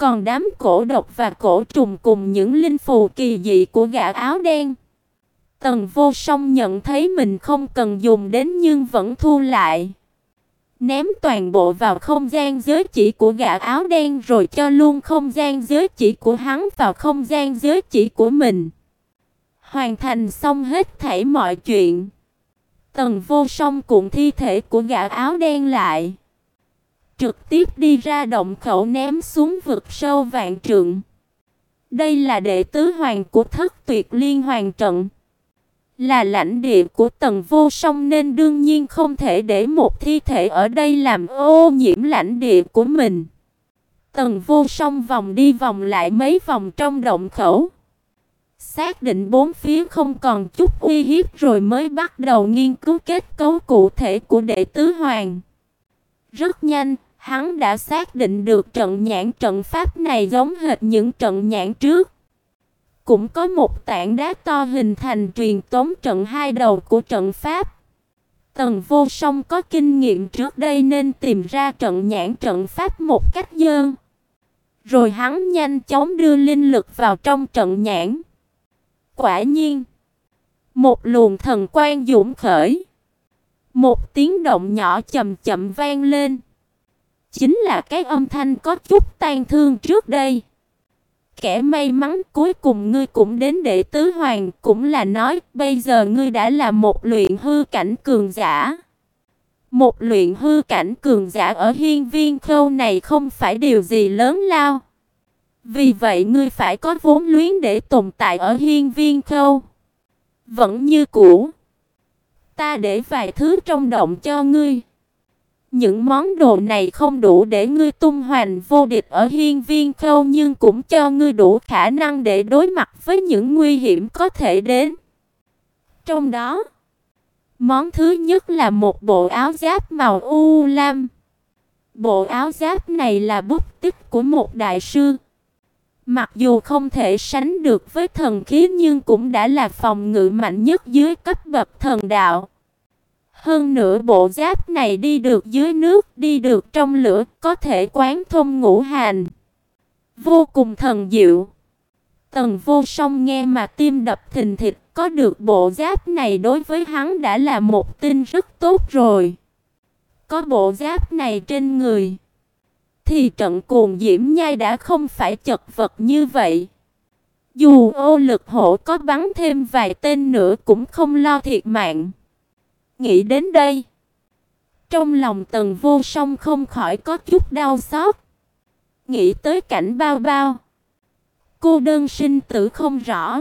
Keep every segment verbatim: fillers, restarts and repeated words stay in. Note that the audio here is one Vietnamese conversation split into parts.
Còn đám cổ độc và cổ trùng cùng những linh phù kỳ dị của gã áo đen, Tần Vô Song nhận thấy mình không cần dùng đến nhưng vẫn thu lại. Ném toàn bộ vào không gian giới chỉ của gã áo đen rồi cho luôn không gian giới chỉ của hắn vào không gian giới chỉ của mình. Hoàn thành xong hết thảy mọi chuyện, Tần Vô Song cuộn thi thể của gã áo đen lại, trực tiếp đi ra động khẩu ném xuống vực sâu vạn trượng. Đây là đệ tứ hoàng của Thất Tuyệt Liên Hoàn trận, là lãnh địa của Tần Vô Song nên đương nhiên không thể để một thi thể ở đây làm ô nhiễm lãnh địa của mình. Tần Vô Song vòng đi vòng lại mấy vòng trong động khẩu, xác định bốn phía không còn chút uy hiếp rồi mới bắt đầu nghiên cứu kết cấu cụ thể của đệ tứ hoàng. Rất nhanh, hắn đã xác định được trận nhãn trận pháp này giống hệt những trận nhãn trước. Cũng có một tảng đá to hình thành truyền tống trận hai đầu của trận pháp. Tần Vô Song có kinh nghiệm trước đây nên tìm ra trận nhãn trận pháp một cách dơn. Rồi hắn nhanh chóng đưa linh lực vào trong trận nhãn. Quả nhiên, một luồng thần quang dũng khởi. Một tiếng động nhỏ chậm chậm vang lên. Chính là cái âm thanh có chút tang thương trước đây. Kẻ may mắn cuối cùng ngươi cũng đến đệ tứ hoàng, cũng là nói bây giờ ngươi đã là một luyện hư cảnh cường giả. Một luyện hư cảnh cường giả ở hiên viên khâu này không phải điều gì lớn lao. Vì vậy ngươi phải có vốn liếng để tồn tại ở hiên viên khâu. Vẫn như cũ, ta để vài thứ trong động cho ngươi. Những món đồ này không đủ để ngươi tung hoành vô địch ở hiên viên khâu, nhưng cũng cho ngươi đủ khả năng để đối mặt với những nguy hiểm có thể đến. Trong đó, món thứ nhất là một bộ áo giáp màu u lam. Bộ áo giáp này là bút tích của một đại sư. Mặc dù không thể sánh được với thần khí nhưng cũng đã là phòng ngự mạnh nhất dưới cấp bậc thần đạo. Hơn nữa bộ giáp này đi được dưới nước, đi được trong lửa, có thể quán thông ngũ hành. Vô cùng thần diệu. Tần Vô Song nghe mà tim đập thình thịch, có được bộ giáp này đối với hắn đã là một tin rất tốt rồi. Có bộ giáp này trên người, thì trận cuồng diễm nhai đã không phải chật vật như vậy. Dù ô lực hổ có bắn thêm vài tên nữa cũng không lo thiệt mạng. Nghĩ đến đây, trong lòng Tần Vô Song không khỏi có chút đau xót. Nghĩ tới cảnh bao bao, cô đơn sinh tử không rõ.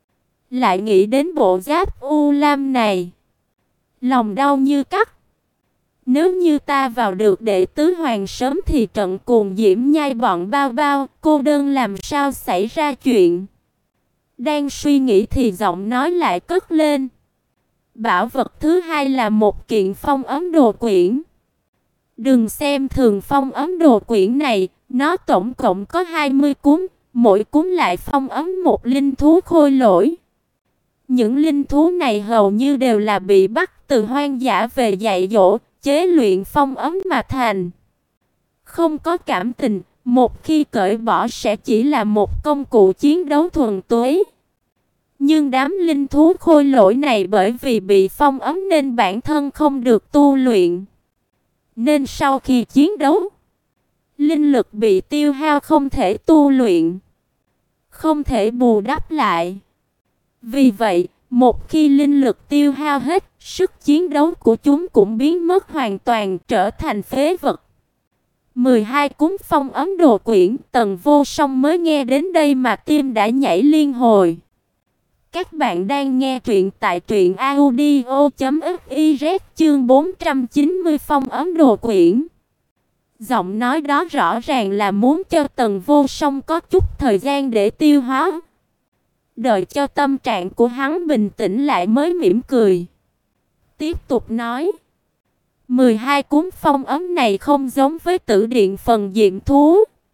Lại nghĩ đến bộ giáp u lam này, lòng đau như cắt. Nếu như ta vào được đệ tứ hoàng sớm thì trận cuồng diễm nhai bọn bao bao, cô đơn làm sao xảy ra chuyện. Đang suy nghĩ thì giọng nói lại cất lên. Bảo vật thứ hai là một kiện phong ấn đồ quyển. Đừng xem thường phong ấn đồ quyển này, nó tổng cộng có hai mươi cuốn, mỗi cuốn lại phong ấn một linh thú khôi lỗi. Những linh thú này hầu như đều là bị bắt từ hoang dã về dạy dỗ, chế luyện phong ấn mà thành. Không có cảm tình, một khi cởi bỏ sẽ chỉ là một công cụ chiến đấu thuần túy. Nhưng đám linh thú khôi lỗi này bởi vì bị phong ấn nên bản thân không được tu luyện. Nên sau khi chiến đấu, linh lực bị tiêu hao không thể tu luyện, không thể bù đắp lại. Vì vậy, một khi linh lực tiêu hao hết, sức chiến đấu của chúng cũng biến mất hoàn toàn, trở thành phế vật. mười hai cuốn phong ấn đồ quyển, Tần Vô Song mới nghe đến đây mà tim đã nhảy liên hồi. Các bạn đang nghe truyện tại truyện audio chấm fiz chương bốn trăm chín mươi phong ấn đồ quyển. Giọng nói đó rõ ràng là muốn cho Tần Vô Song có chút thời gian để tiêu hóa. Đợi cho tâm trạng của hắn bình tĩnh lại mới mỉm cười. Tiếp tục nói. mười hai cuốn phong ấn này không giống với Tử Điện Phần Diệm Thú.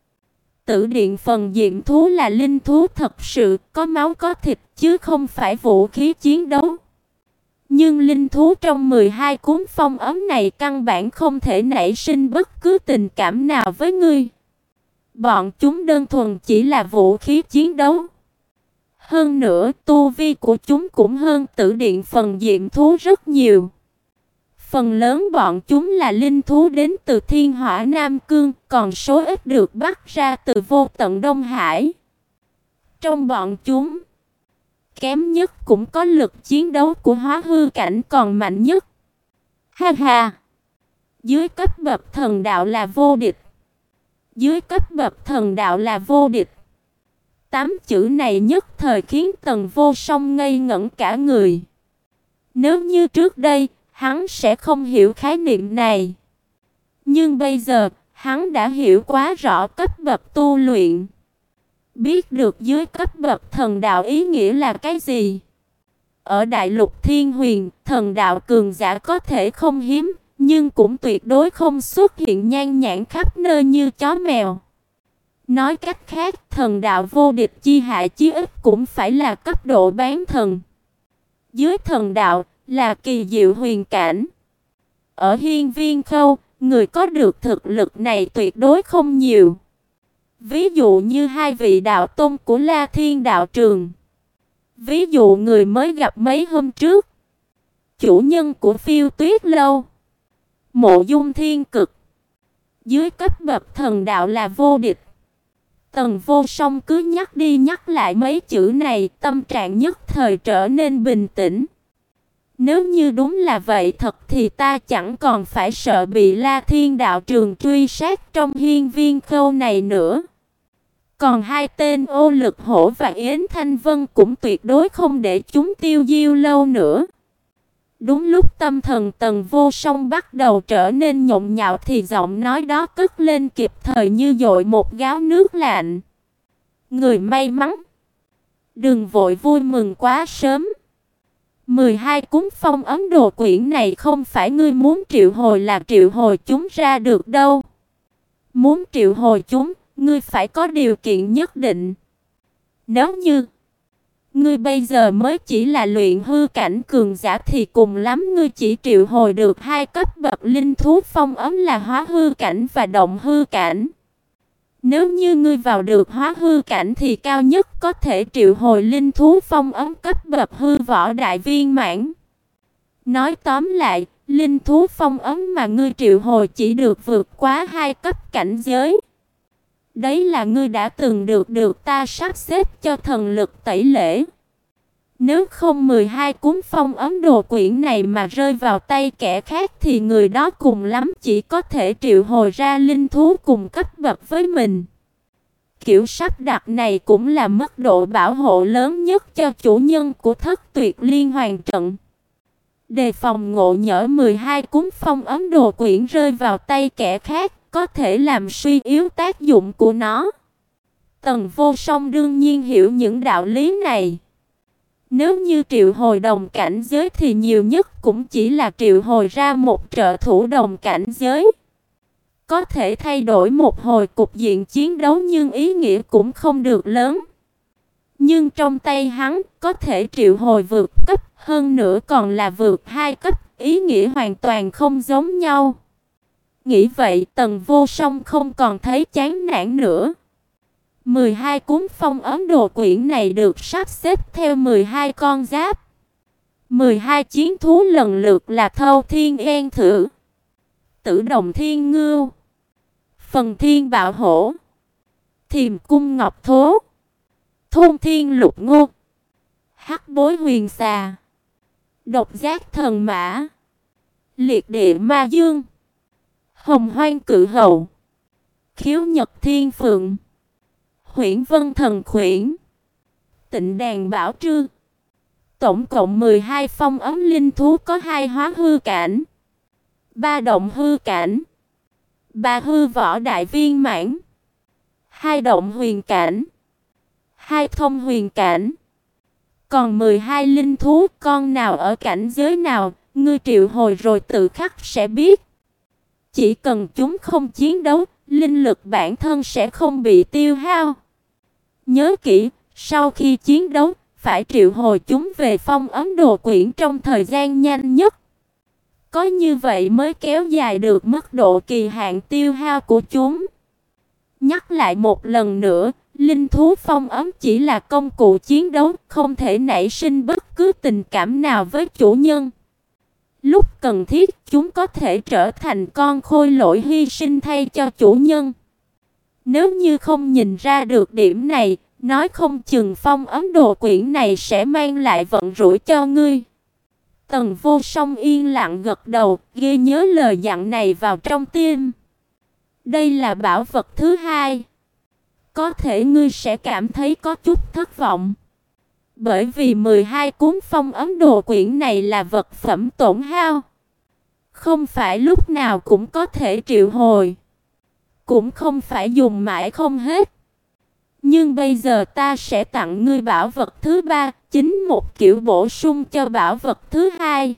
Tử Điện Phần Diệm Thú là linh thú thật sự, có máu có thịt chứ không phải vũ khí chiến đấu. Nhưng linh thú trong mười hai cuốn phong ấn này căn bản không thể nảy sinh bất cứ tình cảm nào với ngươi. Bọn chúng đơn thuần chỉ là vũ khí chiến đấu. Hơn nữa, tu vi của chúng cũng hơn Tử Điện phần diệm thú rất nhiều. Phần lớn bọn chúng là linh thú đến từ Thiên Hỏa Nam Cương, còn số ít được bắt ra từ Vô Tận Đông Hải. Trong bọn chúng, kém nhất cũng có lực chiến đấu của hóa hư cảnh còn mạnh nhất. Ha ha! Dưới cấp bậc thần đạo là vô địch. Dưới cấp bậc thần đạo là vô địch. Tám chữ này nhất thời khiến Tần Vô Song ngây ngẩn cả người. Nếu như trước đây, hắn sẽ không hiểu khái niệm này. Nhưng bây giờ, hắn đã hiểu quá rõ cấp bậc tu luyện. Biết được dưới cấp bậc thần đạo ý nghĩa là cái gì. Ở Đại Lục Thiên Huyền, thần đạo cường giả có thể không hiếm, nhưng cũng tuyệt đối không xuất hiện nhan nhản khắp nơi như chó mèo. Nói cách khác, thần đạo vô địch chi hạ chí ít cũng phải là cấp độ bán thần. Dưới thần đạo là kỳ diệu huyền cảnh. Ở Hiên Viên Khâu, người có được thực lực này tuyệt đối không nhiều. Ví dụ như hai vị đạo tôn của La Thiên đạo trường. Ví dụ người mới gặp mấy hôm trước, chủ nhân của Phiêu Tuyết lâu, Mộ Dung Thiên Cực. Dưới cấp bậc thần đạo là vô địch. Tần Vô Song cứ nhắc đi nhắc lại mấy chữ này, tâm trạng nhất thời trở nên bình tĩnh. Nếu như đúng là vậy thật thì ta chẳng còn phải sợ bị La Thiên đạo trường truy sát trong Hiên Viên Khâu này nữa. Còn hai tên Ô Lực Hổ và Yến Thanh Vân cũng tuyệt đối không để chúng tiêu diêu lâu nữa. Đúng lúc tâm thần Tần Vô Song bắt đầu trở nên nhộn nhạo thì giọng nói đó cất lên kịp thời như dội một gáo nước lạnh. Người may mắn, đừng vội vui mừng quá sớm. mười hai cuốn phong ấn đồ quyển này không phải ngươi muốn triệu hồi là triệu hồi chúng ra được đâu. Muốn triệu hồi chúng, ngươi phải có điều kiện nhất định. Nếu như ngươi bây giờ mới chỉ là luyện hư cảnh cường giả thì cùng lắm ngươi chỉ triệu hồi được hai cấp bậc linh thú phong ấn là hóa hư cảnh và động hư cảnh. Nếu như ngươi vào được hóa hư cảnh thì cao nhất có thể triệu hồi linh thú phong ấn cấp bậc hư võ đại viên mãn. Nói tóm lại, linh thú phong ấn mà ngươi triệu hồi chỉ được vượt quá hai cấp cảnh giới. Đấy là ngươi đã từng được được ta sắp xếp cho thần lực tẩy lễ. Nếu không mười hai cuốn phong ấn đồ quyển này mà rơi vào tay kẻ khác thì người đó cùng lắm chỉ có thể triệu hồi ra linh thú cùng cấp bậc với mình. Kiểu sắp đặt này cũng là mức độ bảo hộ lớn nhất cho chủ nhân của Thất Tuyệt Liên Hoàn trận. Đề phòng ngộ nhỡ mười hai cuốn phong ấn đồ quyển rơi vào tay kẻ khác có thể làm suy yếu tác dụng của nó. Tần Vô Song đương nhiên hiểu những đạo lý này. Nếu như triệu hồi đồng cảnh giới thì nhiều nhất cũng chỉ là triệu hồi ra một trợ thủ đồng cảnh giới. Có thể thay đổi một hồi cục diện chiến đấu nhưng ý nghĩa cũng không được lớn. Nhưng trong tay hắn có thể triệu hồi vượt cấp, hơn nữa còn là vượt hai cấp, ý nghĩa hoàn toàn không giống nhau. Nghĩ vậy Tần Vô Song không còn thấy chán nản nữa. mười hai cuốn phong ấn đồ quyển này được sắp xếp theo mười hai con giáp. mười hai chiến thú lần lượt là Thâu Thiên Yên Thử, Tử Đồng Thiên Ngưu, Phần Thiên Bạo Hổ, Thiềm Cung Ngọc Thố, Thôn Thiên Lục Ngô, Hắc Bối Huyền Xà, Độc Giác Thần Mã, Liệt Địa Ma Dương, Hồng Hoang Cự Hầu, Khiếu Nhật Thiên Phượng, Huyễn Vân Thần Khuyển, Tịnh Đàn Bảo Trư. Tổng cộng mười hai phong ấn linh thú có hai hóa hư cảnh, ba động hư cảnh, ba hư võ đại viên mãn, hai động huyền cảnh, hai thông huyền cảnh. Còn mười hai linh thú con nào ở cảnh giới nào, ngươi triệu hồi rồi tự khắc sẽ biết. Chỉ cần chúng không chiến đấu, linh lực bản thân sẽ không bị tiêu hao. Nhớ kỹ, sau khi chiến đấu, phải triệu hồi chúng về phong ấn đồ quyển trong thời gian nhanh nhất. Có như vậy mới kéo dài được mức độ kỳ hạn tiêu hao của chúng. Nhắc lại một lần nữa, linh thú phong ấm chỉ là công cụ chiến đấu, không thể nảy sinh bất cứ tình cảm nào với chủ nhân. Lúc cần thiết, chúng có thể trở thành con khôi lỗi hy sinh thay cho chủ nhân. Nếu như không nhìn ra được điểm này, nói không chừng phong ấm đồ quyển này sẽ mang lại vận rủi cho ngươi. Tần Vô Song yên lặng gật đầu, ghi nhớ lời dặn này vào trong tim. Đây là bảo vật thứ hai. Có thể ngươi sẽ cảm thấy có chút thất vọng. Bởi vì mười hai cuốn phong ấm đồ quyển này là vật phẩm tổn hao. Không phải lúc nào cũng có thể triệu hồi. Cũng không phải dùng mãi không hết. Nhưng bây giờ ta sẽ tặng ngươi bảo vật thứ ba, chính một kiểu bổ sung cho bảo vật thứ hai.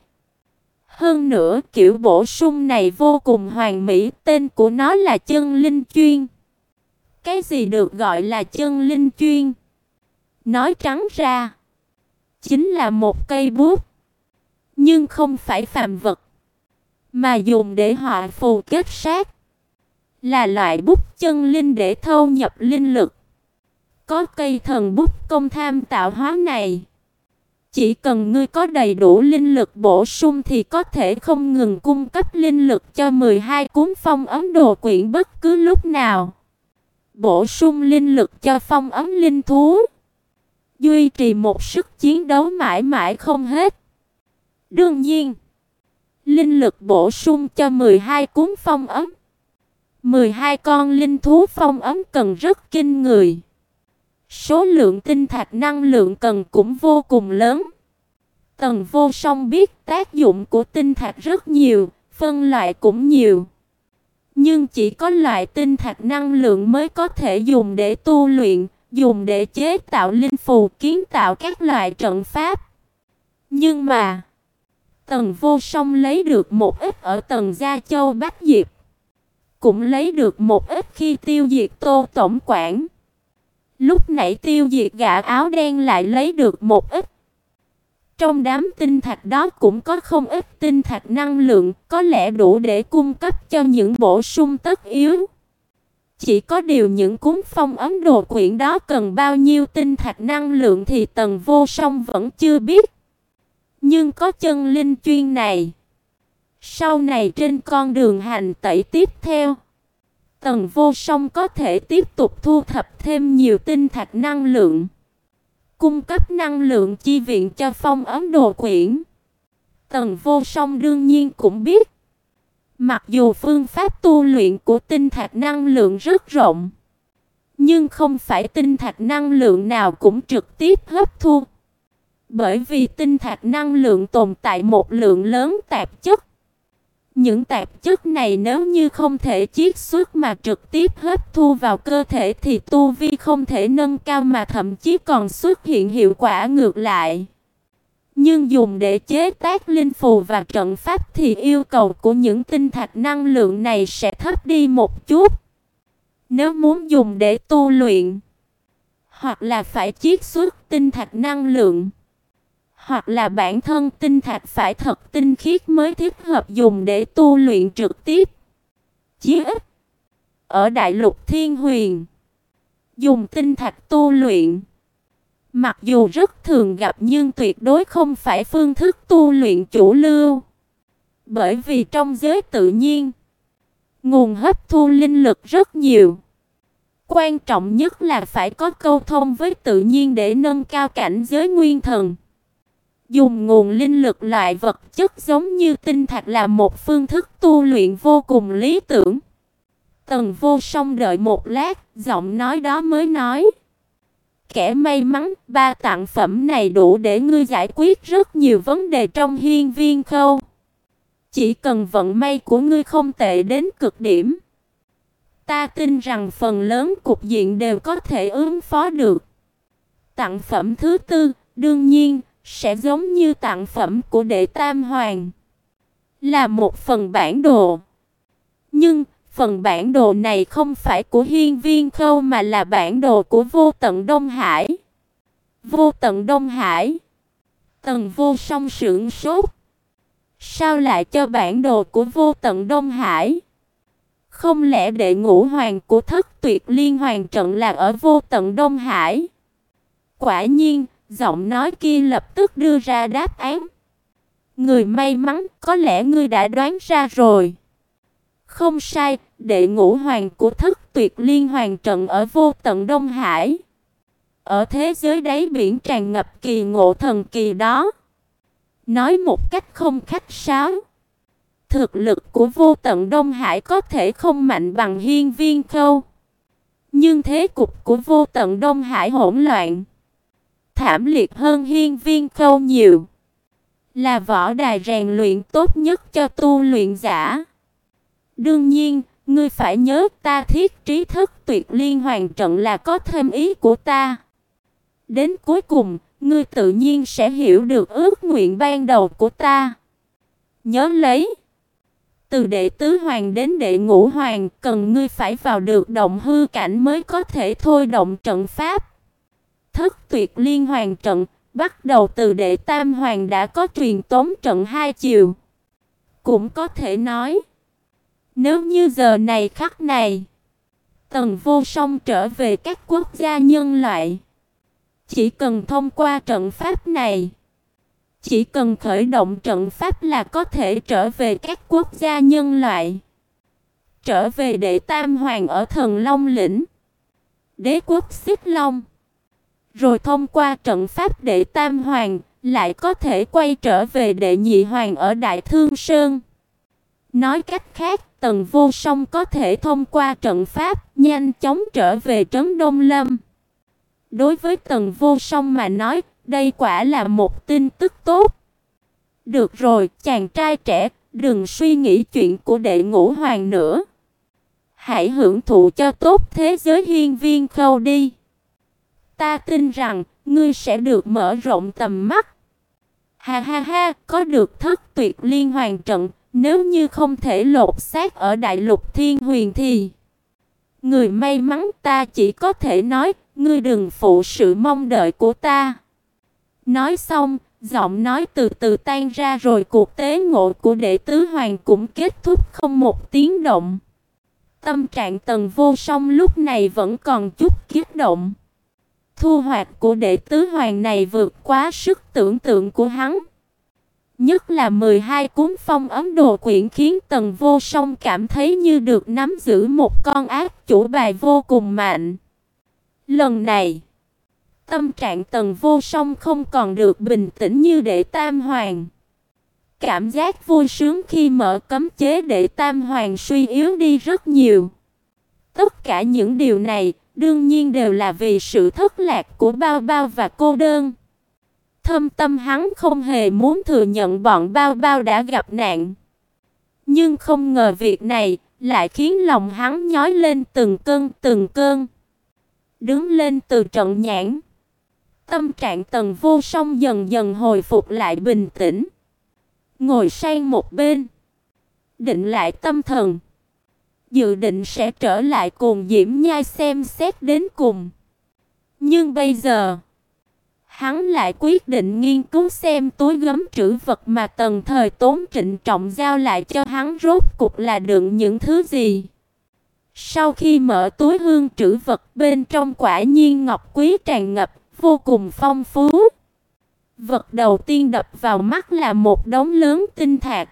Hơn nữa, kiểu bổ sung này vô cùng hoàn mỹ, tên của nó là chân linh chuyên. Cái gì được gọi là chân linh chuyên? Nói trắng ra, chính là một cây bút, nhưng không phải phàm vật, mà dùng để họa phù kết sát. Là loại bút chân linh để thâu nhập linh lực. Có cây thần bút công tham tạo hóa này, chỉ cần ngươi có đầy đủ linh lực bổ sung thì có thể không ngừng cung cấp linh lực cho mười hai cuốn phong ấm đồ quyển bất cứ lúc nào. Bổ sung linh lực cho phong ấm linh thú, duy trì một sức chiến đấu mãi mãi không hết. Đương nhiên, linh lực bổ sung cho mười hai cuốn phong ấm, mười hai con linh thú phong ấm cần rất kinh người. Số lượng tinh thạch năng lượng cần cũng vô cùng lớn. Tần Vô Song biết tác dụng của tinh thạch rất nhiều, phân loại cũng nhiều. Nhưng chỉ có loại tinh thạch năng lượng mới có thể dùng để tu luyện, dùng để chế tạo linh phù, kiến tạo các loại trận pháp. Nhưng mà, Tần Vô Song lấy được một ít ở Tần Gia Châu Bách Diệp, cũng lấy được một ít khi tiêu diệt Tô tổng quản. Lúc nãy tiêu diệt gã áo đen lại lấy được một ít. Trong đám tinh thạch đó cũng có không ít tinh thạch năng lượng, có lẽ đủ để cung cấp cho những bổ sung tất yếu. Chỉ có điều những cuốn phong ấm đồ quyển đó cần bao nhiêu tinh thạch năng lượng thì Tần Vô Song vẫn chưa biết. Nhưng có chân linh chuyên này, sau này trên con đường hành tẩy tiếp theo, Tần Vô Song có thể tiếp tục thu thập thêm nhiều tinh thạch năng lượng, cung cấp năng lượng chi viện cho phong ấm đồ quyển. Tần Vô Song đương nhiên cũng biết, mặc dù phương pháp tu luyện của tinh thạch năng lượng rất rộng, nhưng không phải tinh thạch năng lượng nào cũng trực tiếp hấp thu. Bởi vì tinh thạch năng lượng tồn tại một lượng lớn tạp chất. Những tạp chất này nếu như không thể chiết xuất mà trực tiếp hấp thu vào cơ thể thì tu vi không thể nâng cao mà thậm chí còn xuất hiện hiệu quả ngược lại. Nhưng dùng để chế tác linh phù và trận pháp thì yêu cầu của những tinh thạch năng lượng này sẽ thấp đi một chút. Nếu muốn dùng để tu luyện, hoặc là phải chiết xuất tinh thạch năng lượng, hoặc là bản thân tinh thạch phải thật tinh khiết mới thích hợp dùng để tu luyện trực tiếp. Chí ít, ở Đại Lục Thiên Huyền, dùng tinh thạch tu luyện, mặc dù rất thường gặp nhưng tuyệt đối không phải phương thức tu luyện chủ lưu. Bởi vì trong giới tự nhiên, nguồn hấp thu linh lực rất nhiều. Quan trọng nhất là phải có câu thông với tự nhiên để nâng cao cảnh giới nguyên thần. Dùng nguồn linh lực loại vật chất giống như tinh thạch là một phương thức tu luyện vô cùng lý tưởng. Tần Vô Song đợi một lát, giọng nói đó mới nói: kẻ may mắn, ba tặng phẩm này đủ để ngươi giải quyết rất nhiều vấn đề trong hiên viên khâu. Chỉ cần vận may của ngươi không tệ đến cực điểm, ta tin rằng phần lớn cục diện đều có thể ứng phó được. Tặng phẩm thứ tư, đương nhiên, sẽ giống như tặng phẩm của đệ tam hoàng, là một phần bản đồ. Nhưng, phần bản đồ này không phải của hiên viên khâu mà là bản đồ của vô tận Đông Hải. Vô tận Đông Hải? Tần Vô Song sửng sốt. Sao lại cho bản đồ của vô tận Đông Hải? Không lẽ đệ ngũ hoàng của Thất Tuyệt Liên Hoàn trận là ở Vô Tận Đông Hải? Quả nhiên, giọng nói kia lập tức đưa ra đáp án. Người may mắn, có lẽ ngươi đã đoán ra rồi. Không sai, đệ ngũ hoàng của Thất Tuyệt Liên Hoàn trận ở Vô Tận Đông Hải. Ở thế giới đáy biển tràn ngập kỳ ngộ thần kỳ đó. Nói một cách không khách sáo, thực lực của Vô Tận Đông Hải có thể không mạnh bằng Hiên Viên Khâu, nhưng thế cục của Vô Tận Đông Hải hỗn loạn, thảm liệt hơn Hiên Viên Khâu nhiều, là võ đài rèn luyện tốt nhất cho tu luyện giả. Đương nhiên, ngươi phải nhớ ta thiết trí Thất Tuyệt Liên Hoàn trận là có thêm ý của ta. Đến cuối cùng, ngươi tự nhiên sẽ hiểu được ước nguyện ban đầu của ta. Nhớ lấy, từ đệ tứ hoàng đến đệ ngũ hoàng, cần ngươi phải vào được động hư cảnh mới có thể thôi động trận pháp. Thất Tuyệt Liên Hoàn trận, bắt đầu từ đệ tam hoàng đã có truyền tống trận hai chiều. Cũng có thể nói, nếu như giờ này khắc này, Tần Vô Song trở về các quốc gia nhân loại, chỉ cần thông qua trận pháp này, chỉ cần khởi động trận pháp là có thể trở về các quốc gia nhân loại, trở về đệ tam hoàng ở Thần Long lĩnh, đế quốc Xích Long, rồi thông qua trận pháp đệ tam hoàng, lại có thể quay trở về đệ nhị hoàng ở Đại Thương Sơn. Nói cách khác, Tần Vô Song có thể thông qua trận pháp, nhanh chóng trở về trấn Đông Lâm. Đối với Tần Vô Song mà nói, đây quả là một tin tức tốt. Được rồi, chàng trai trẻ, đừng suy nghĩ chuyện của đệ ngũ hoàng nữa. Hãy hưởng thụ cho tốt thế giới Hiên Viên Khâu đi. Ta tin rằng, ngươi sẽ được mở rộng tầm mắt. Ha ha ha, có được Thất Tuyệt Liên Hoàn trận, nếu như không thể lột xác ở Đại Lục Thiên Huyền thì người may mắn, ta chỉ có thể nói, ngươi đừng phụ sự mong đợi của ta. Nói xong, giọng nói từ từ tan ra, rồi cuộc tế ngộ của đệ tứ hoàng cũng kết thúc không một tiếng động. Tâm trạng Tần Vô Song lúc này vẫn còn chút kích động. Thu hoạch của đệ tứ hoàng này vượt quá sức tưởng tượng của hắn. Nhất là mười hai cuốn phong ấn đồ quyển khiến Tần Vô Song cảm thấy như được nắm giữ một con ác chủ bài vô cùng mạnh. Lần này, tâm trạng Tần Vô Song không còn được bình tĩnh như đệ tam hoàng. Cảm giác vui sướng khi mở cấm chế đệ tam hoàng suy yếu đi rất nhiều. Tất cả những điều này, đương nhiên đều là vì sự thất lạc của Bao Bao và cô đơn. Thâm tâm hắn không hề muốn thừa nhận bọn Bao Bao đã gặp nạn. Nhưng không ngờ việc này lại khiến lòng hắn nhói lên từng cơn từng cơn. Đứng lên từ trận nhãn, tâm trạng Tần Vô Song dần dần hồi phục lại bình tĩnh. Ngồi sang một bên, định lại tâm thần, dự định sẽ trở lại cùng Diễm Nhai xem xét đến cùng. Nhưng bây giờ, hắn lại quyết định nghiên cứu xem túi gấm trữ vật mà Tần Thời Tốn trịnh trọng giao lại cho hắn rốt cục là đựng những thứ gì. Sau khi mở túi hương trữ vật, bên trong quả nhiên ngọc quý tràn ngập, vô cùng phong phú. Vật đầu tiên đập vào mắt là một đống lớn tinh thạch.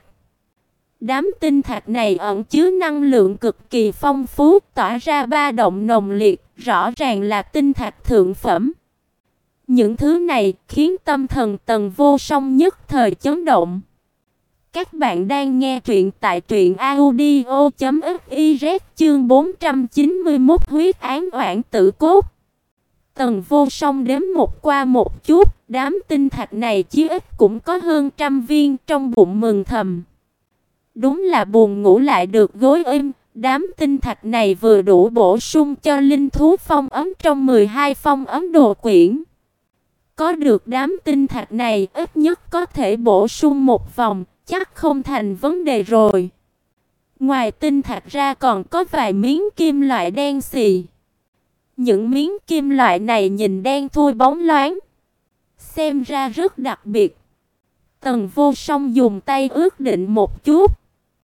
Đám tinh thạch này ẩn chứa năng lượng cực kỳ phong phú, tỏa ra ba động nồng liệt, rõ ràng là tinh thạch thượng phẩm. Những thứ này khiến tâm thần Tần Vô Song nhất thời chấn động. Các bạn đang nghe truyện tại truyện audio chấm fiz chương bốn trăm chín mươi mốt huyết án oản tử cốt. Tần Vô Song đếm một qua một chút, đám tinh thạch này chí ít cũng có hơn trăm viên, trong bụng mừng thầm. Đúng là buồn ngủ lại được gối êm, đám tinh thạch này vừa đủ bổ sung cho linh thú phong ấn trong mười hai phong ấn đồ quyển. Có được đám tinh thạch này, ít nhất có thể bổ sung một vòng, chắc không thành vấn đề rồi. Ngoài tinh thạch ra còn có vài miếng kim loại đen xì. Những miếng kim loại này nhìn đen thui bóng loáng, xem ra rất đặc biệt. Tần Vô Song dùng tay ước định một chút,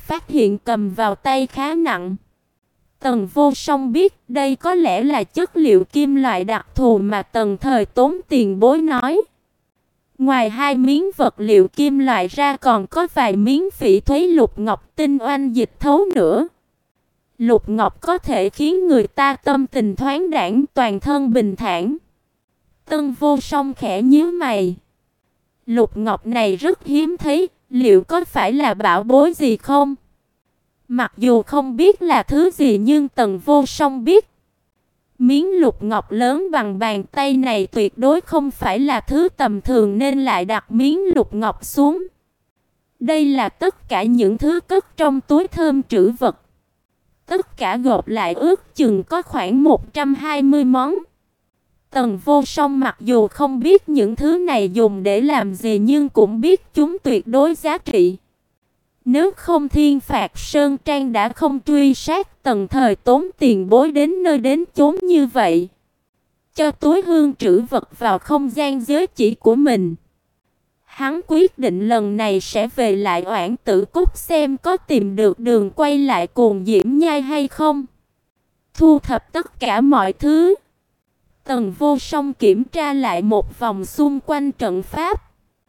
phát hiện cầm vào tay khá nặng. Tần Vô Song biết đây có lẽ là chất liệu kim loại đặc thù mà Tần Thời Tốn tiền bối nói. Ngoài hai miếng vật liệu kim loại ra còn có vài miếng phỉ thúy lục ngọc tinh oanh dịch thấu nữa. Lục ngọc có thể khiến người ta tâm tình thoáng đãng, toàn thân bình thản. Tần Vô Song khẽ nhíu mày. Lục ngọc này rất hiếm thấy, liệu có phải là bảo bối gì không? Mặc dù không biết là thứ gì nhưng Tần Vô Song biết. Miếng lục ngọc lớn bằng bàn tay này tuyệt đối không phải là thứ tầm thường nên lại đặt miếng lục ngọc xuống. Đây là tất cả những thứ cất trong túi thơm trữ vật. Tất cả gộp lại ước chừng có khoảng một trăm hai mươi món. Tần Vô Song mặc dù không biết những thứ này dùng để làm gì nhưng cũng biết chúng tuyệt đối giá trị. Nếu không Thiên Phạt Sơn Trang đã không truy sát Tần Thời Tốn tiền bối đến nơi đến chốn như vậy. Cho túi hương trữ vật vào không gian giới chỉ của mình. Hắn quyết định lần này sẽ về lại Oản Tử Cốc xem có tìm được đường quay lại Cuồng Diễm Nhai hay không. Thu thập tất cả mọi thứ. Tần Vô Song kiểm tra lại một vòng xung quanh trận pháp.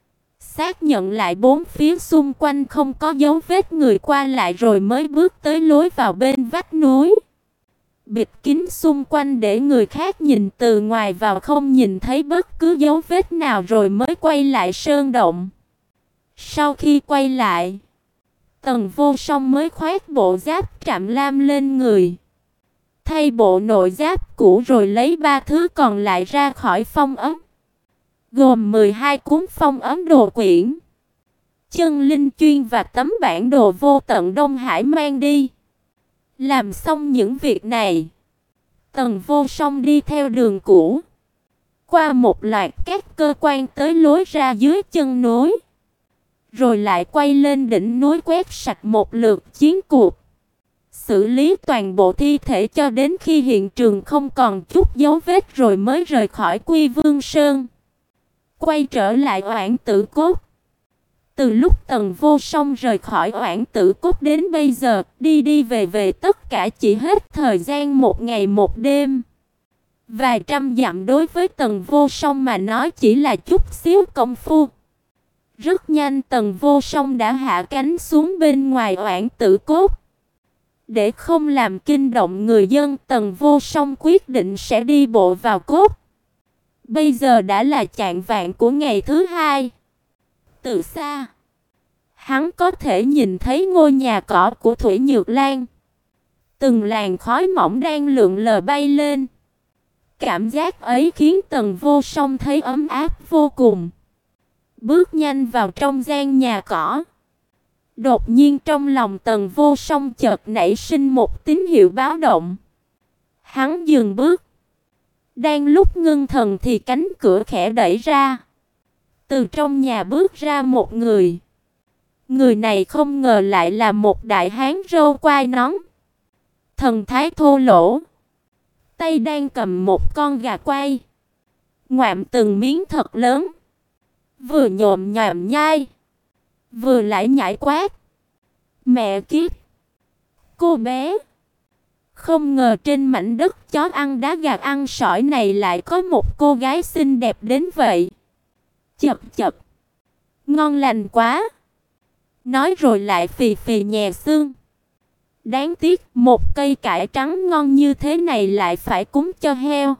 Xác nhận lại bốn phía xung quanh không có dấu vết người qua lại rồi mới bước tới lối vào bên vách núi. Bịt kín xung quanh để người khác nhìn từ ngoài vào không nhìn thấy bất cứ dấu vết nào rồi mới quay lại sơn động. Sau khi quay lại, Tần Vô Song mới khoác bộ giáp trạm lam lên người. Thay bộ nội giáp cũ rồi lấy ba thứ còn lại ra khỏi phong ấn. Gồm mười hai cuốn phong ấn đồ quyển, chân linh chuyên và tấm bản đồ vô tận Đông Hải mang đi. Làm xong những việc này, Tần Vô Song đi theo đường cũ, qua một loạt các cơ quan tới lối ra dưới chân núi, rồi lại quay lên đỉnh núi quét sạch một lượt chiến cuộc, xử lý toàn bộ thi thể cho đến khi hiện trường không còn chút dấu vết rồi mới rời khỏi Quy Vương Sơn. Quay trở lại Oản Tử Cốc. Từ lúc Tần Vô Song rời khỏi Oản Tử Cốc đến bây giờ, đi đi về về tất cả chỉ hết thời gian một ngày một đêm. Vài trăm dặm đối với Tần Vô Song mà nói chỉ là chút xíu công phu. Rất nhanh Tần Vô Song đã hạ cánh xuống bên ngoài Oản Tử Cốc. Để không làm kinh động người dân, Tần Vô Song quyết định sẽ đi bộ vào cốc. Bây giờ đã là chạng vạng của ngày thứ hai. Từ xa, hắn có thể nhìn thấy ngôi nhà cỏ của Thủy Nhược Lan. Từng làn khói mỏng đang lượn lờ bay lên. Cảm giác ấy khiến Tần Vô Song thấy ấm áp vô cùng. Bước nhanh vào trong gian nhà cỏ. Đột nhiên trong lòng Tần Vô Song chợt nảy sinh một tín hiệu báo động. Hắn dừng bước. Đang lúc ngưng thần thì cánh cửa khẽ đẩy ra. Từ trong nhà bước ra một người. Người này không ngờ lại là một đại hán râu quai nón. Thần thái thô lỗ. Tay đang cầm một con gà quay. Ngoạm từng miếng thật lớn. Vừa nhồm nhòm nhai. Vừa lải nhải quát. Mẹ kiếp! Cô bé! Không ngờ trên mảnh đất chó ăn đá gà ăn sỏi này lại có một cô gái xinh đẹp đến vậy. Chậc chậc! Ngon lành quá! Nói rồi lại phì phì nhè xương. Đáng tiếc một cây cải trắng ngon như thế này lại phải cúng cho heo.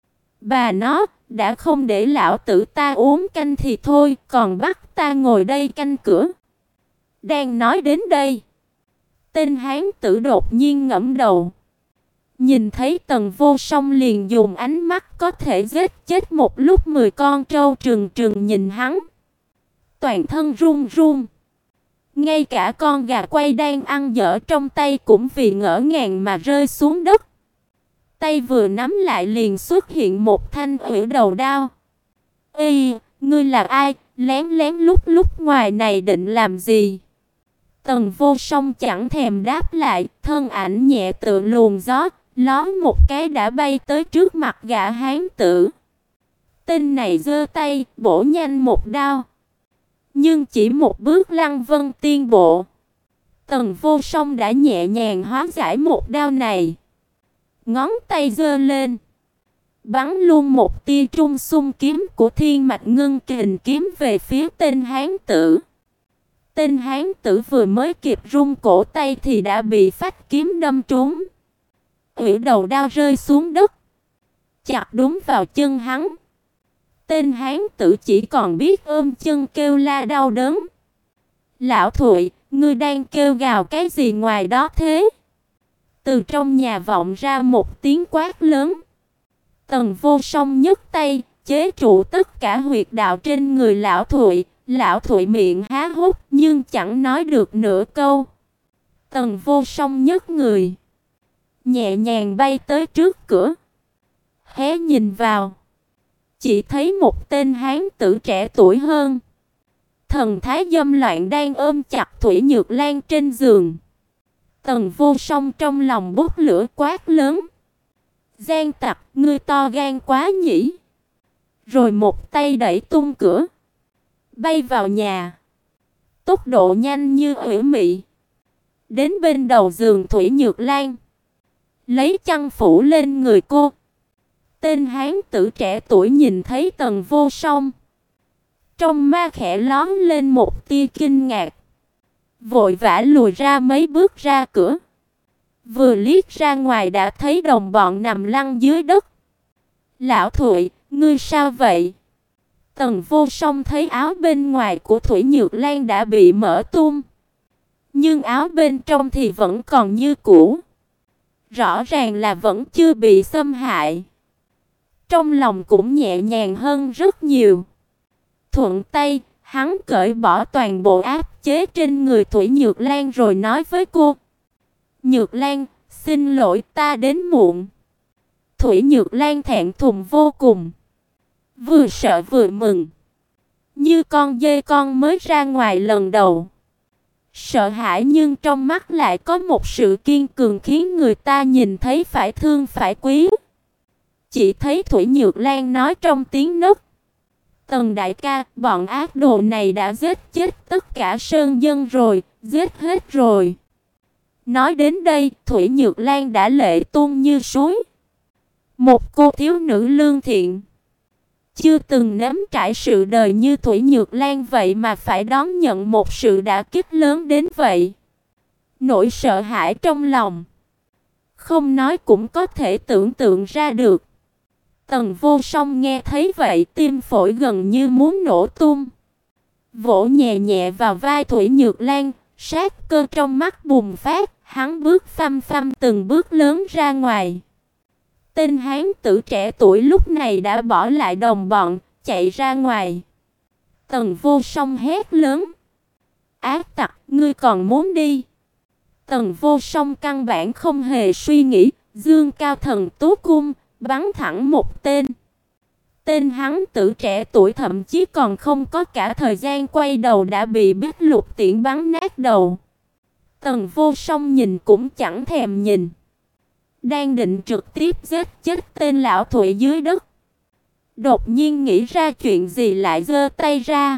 Bà nó, đã không để lão tử ta uống canh thì thôi, còn bắt ta ngồi đây canh cửa. Đang nói đến đây, tên hán tử đột nhiên ngẩng đầu. Nhìn thấy Tần Vô Song liền dùng ánh mắt có thể giết chết một lúc mười con trâu trừng trừng nhìn hắn. Toàn thân run run. Ngay cả con gà quay đang ăn dở trong tay cũng vì ngỡ ngàng mà rơi xuống đất. Tay vừa nắm lại liền xuất hiện một thanh hủy đầu đao. Ê, ngươi là ai? Lén lén lúc lúc ngoài này định làm gì? Tần Vô Song chẳng thèm đáp lại, thân ảnh nhẹ tựa luồng gió, ló một cái đã bay tới trước mặt gã hán tử. Tên này giơ tay, bổ nhanh một đao. Nhưng chỉ một bước Lăng Vân Tiên bộ, Tần Vô Song đã nhẹ nhàng hóa giải một đao này. Ngón tay giơ lên, bắn luôn một tia trung xung kiếm của Thiên Mạch Ngưng Kình kiếm về phía tên hán tử. Tên hán tử vừa mới kịp rung cổ tay thì đã bị phách kiếm đâm trúng. Ủy đầu đao rơi xuống đất, chặt đúng vào chân hắn. Tên hán tử chỉ còn biết ôm chân kêu la đau đớn. Lão Thụy, ngươi đang kêu gào cái gì ngoài đó thế? Từ trong nhà vọng ra một tiếng quát lớn. Tần Vô Song nhấc tay, chế trụ tất cả huyệt đạo trên người Lão Thụy. Lão Thụy miệng há hốc nhưng chẳng nói được nửa câu. Tần Vô Song nhấc người, nhẹ nhàng bay tới trước cửa, hé nhìn vào, chỉ thấy một tên hán tử trẻ tuổi hơn, thần thái dâm loạn đang ôm chặt Thủy Nhược Lan trên giường. Tần Vô Song trong lòng bốc lửa quát lớn: "Gian tặc, ngươi to gan quá nhỉ!" Rồi một tay đẩy tung cửa, bay vào nhà, tốc độ nhanh như ủy mị, đến bên đầu giường Thủy Nhược Lan, lấy chăn phủ lên người cô. Tên hán tử trẻ tuổi nhìn thấy Tần Vô Song, trong ma khẽ lóe lên một tia kinh ngạc, vội vã lùi ra mấy bước ra cửa. Vừa liếc ra ngoài đã thấy đồng bọn nằm lăn dưới đất. "Lão Thụy, ngươi sao vậy?" Tần Vô Song thấy áo bên ngoài của Thủy Nhược Lan đã bị mở tung, nhưng áo bên trong thì vẫn còn như cũ, rõ ràng là vẫn chưa bị xâm hại. Trong lòng cũng nhẹ nhàng hơn rất nhiều. Thuận tay, hắn cởi bỏ toàn bộ áp chế trên người Thủy Nhược Lan rồi nói với cô: "Nhược Lan, xin lỗi, ta đến muộn." Thủy Nhược Lan thẹn thùng vô cùng, vừa sợ vừa mừng, như con dê con mới ra ngoài lần đầu. Sợ hãi nhưng trong mắt lại có một sự kiên cường khiến người ta nhìn thấy phải thương phải quý. Chỉ thấy Thủy Nhược Lan nói trong tiếng nấc: "Tần đại ca, bọn ác đồ này đã giết chết tất cả sơn dân rồi, giết hết rồi." Nói đến đây, Thủy Nhược Lan đã lệ tuôn như suối. Một cô thiếu nữ lương thiện, chưa từng nếm trải sự đời như Thủy Nhược Lan vậy mà phải đón nhận một sự đả kích lớn đến vậy. Nỗi sợ hãi trong lòng, không nói cũng có thể tưởng tượng ra được. Tần Vô Song nghe thấy vậy, tim phổi gần như muốn nổ tung. Vỗ nhẹ nhẹ vào vai Thủy Nhược Lan, sát cơ trong mắt bùng phát, hắn bước phăm phăm từng bước lớn ra ngoài. Tên hán tử trẻ tuổi lúc này đã bỏ lại đồng bọn, chạy ra ngoài. Tần Vô Song hét lớn: "Ác tặc, ngươi còn muốn đi?" Tần Vô Song căn bản không hề suy nghĩ, dương cao thần tú cung, bắn thẳng một tên. Tên hắn tử trẻ tuổi thậm chí còn không có cả thời gian quay đầu đã bị Bích Lục tiễn bắn nát đầu. Tần Vô Song nhìn cũng chẳng thèm nhìn, đang định trực tiếp giết chết tên lão Thụy dưới đất. Đột nhiên nghĩ ra chuyện gì lại giơ tay ra,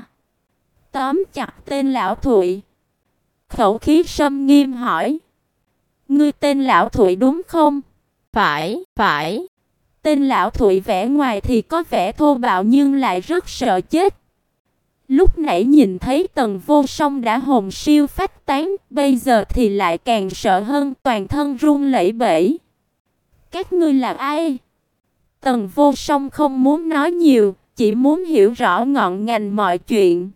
tóm chặt tên lão Thụy. Khẩu khí sâm nghiêm hỏi: "Ngươi tên lão Thụy đúng không?" "Phải, phải." Tên lão Thụy vẻ ngoài thì có vẻ thô bạo nhưng lại rất sợ chết. Lúc nãy nhìn thấy Tần Vô Song đã hồn siêu phách tán, bây giờ thì lại càng sợ hơn, toàn thân run lẩy bẩy. "Các ngươi là ai?" Tần Vô Song không muốn nói nhiều, chỉ muốn hiểu rõ ngọn ngành mọi chuyện.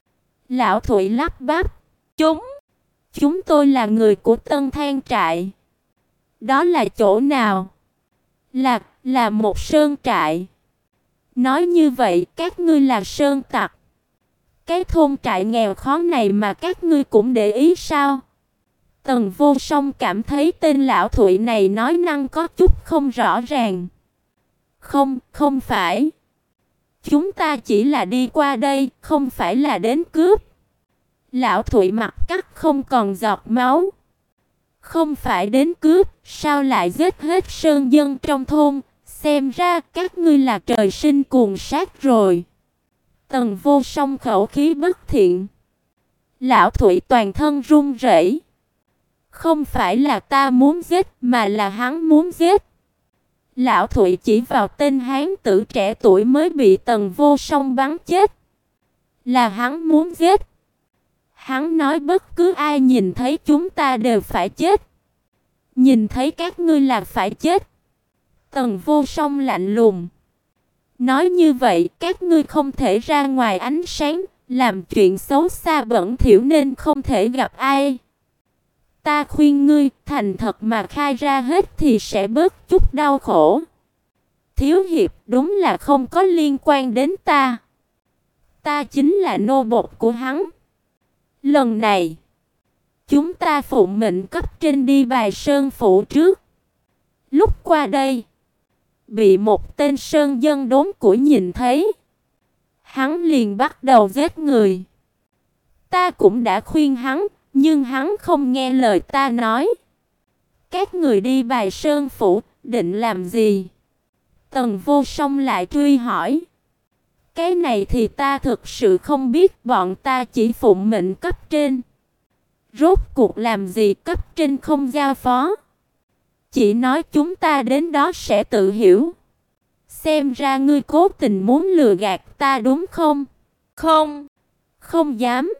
Lão Thụy lắp bắp: "Chúng, chúng tôi là người của Tân Thang trại." "Đó là chỗ nào?" Là, là một sơn trại." "Nói như vậy, các ngươi là sơn tặc. Cái thôn trại nghèo khó này mà các ngươi cũng để ý sao?" Tần Vô Song cảm thấy tên lão Thụy này nói năng có chút không rõ ràng. "Không, không phải. Chúng ta chỉ là đi qua đây, không phải là đến cướp." Lão Thụy mặt cắt không còn giọt máu. "Không phải đến cướp, sao lại giết hết sơn dân trong thôn? Xem ra các ngươi là trời sinh cuồng sát rồi." Tần Vô Song khẩu khí bất thiện. Lão Thụy toàn thân run rẩy, Không phải là ta muốn giết, mà là hắn muốn giết. Lão Thụy chỉ vào tên hán tử trẻ tuổi mới bị Tần Vô Song bắn chết. Là hắn muốn giết. Hắn nói bất cứ ai nhìn thấy chúng ta đều phải chết. Nhìn thấy các ngươi là phải chết. Tần Vô Song lạnh lùng nói, như vậy các ngươi không thể ra ngoài ánh sáng, làm chuyện xấu xa bẩn thỉu nên không thể gặp ai. Ta khuyên ngươi thành thật mà khai ra hết thì sẽ bớt chút đau khổ. Thiếu hiệp đúng là không có liên quan đến ta. Ta chính là nô bộc của hắn. Lần này chúng ta phụng mệnh cấp trên đi Bài Sơn phủ trước. Lúc qua đây bị một tên sơn dân đốn củi nhìn thấy. Hắn liền bắt đầu giết người. Ta cũng đã khuyên hắn, nhưng hắn không nghe lời ta nói. Các người đi Bài Sơn phủ định làm gì? Tần Vô Song lại truy hỏi. Cái này thì ta thực sự không biết, bọn ta chỉ phụng mệnh cấp trên. Rốt cuộc làm gì cấp trên không giao phó. Chỉ nói chúng ta đến đó sẽ tự hiểu. Xem ra ngươi cố tình muốn lừa gạt ta đúng không? Không, không dám.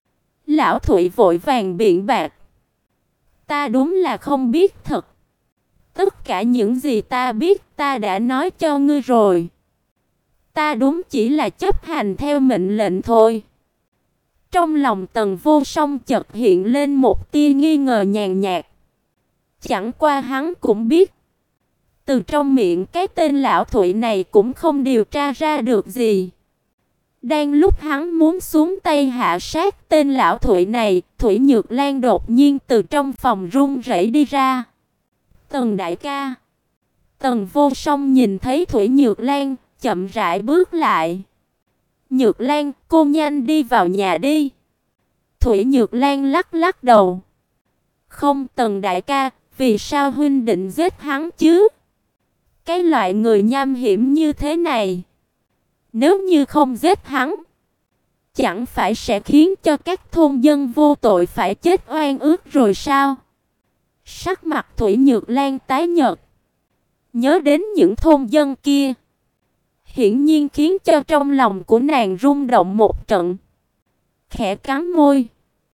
Lão Thụy vội vàng biện bạc. Ta đúng là không biết thật. Tất cả những gì ta biết ta đã nói cho ngươi rồi. Ta đúng chỉ là chấp hành theo mệnh lệnh thôi. Trong lòng Tần Vô Song chợt hiện lên một tia nghi ngờ nhàn nhạt. Chẳng qua hắn cũng biết, từ trong miệng cái tên lão Thụy này cũng không điều tra ra được gì. Đang lúc hắn muốn xuống tay hạ sát tên lão Thụy này, Thủy Nhược Lan đột nhiên từ trong phòng run rẩy đi ra. Tần đại ca. Tần Vô Song nhìn thấy Thủy Nhược Lan, chậm rãi bước lại. Nhược Lan, cô nhanh đi vào nhà đi. Thủy Nhược Lan lắc lắc đầu. Không, Tần đại ca, vì sao huynh định giết hắn chứ? Cái loại người nham hiểm như thế này, nếu như không giết hắn, chẳng phải sẽ khiến cho các thôn dân vô tội phải chết oan ức rồi sao? Sắc mặt Thủy Nhược Lan tái nhợt, nhớ đến những thôn dân kia, hiển nhiên khiến cho trong lòng của nàng rung động một trận. Khẽ cắn môi,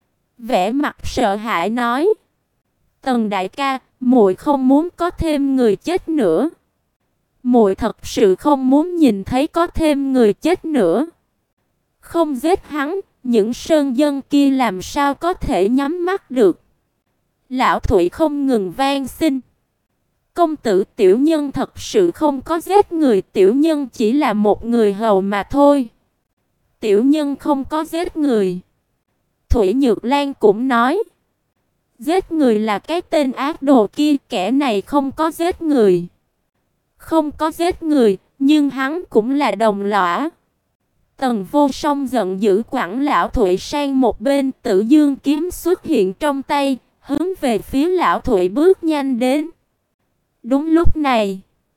vẻ mặt sợ hãi nói: Tần đại ca, muội không muốn có thêm người chết nữa. Muội thật sự không muốn nhìn thấy có thêm người chết nữa. Không giết hắn, những sơn dân kia làm sao có thể nhắm mắt được. Lão Thụy không ngừng van xin. Công tử, tiểu nhân thật sự không có giết người, tiểu nhân chỉ là một người hầu mà thôi. Tiểu nhân không có giết người. Thủy Nhược Lan cũng nói. Giết người là cái tên ác đồ kia, kẻ này không có giết người. Không có giết người, nhưng hắn cũng là đồng lõa. Tần Vô Song giận dữ quẳng lão Thụy sang một bên, Tử Dương kiếm xuất hiện trong tay, hướng về phía lão Thụy bước nhanh đến. Đúng lúc này,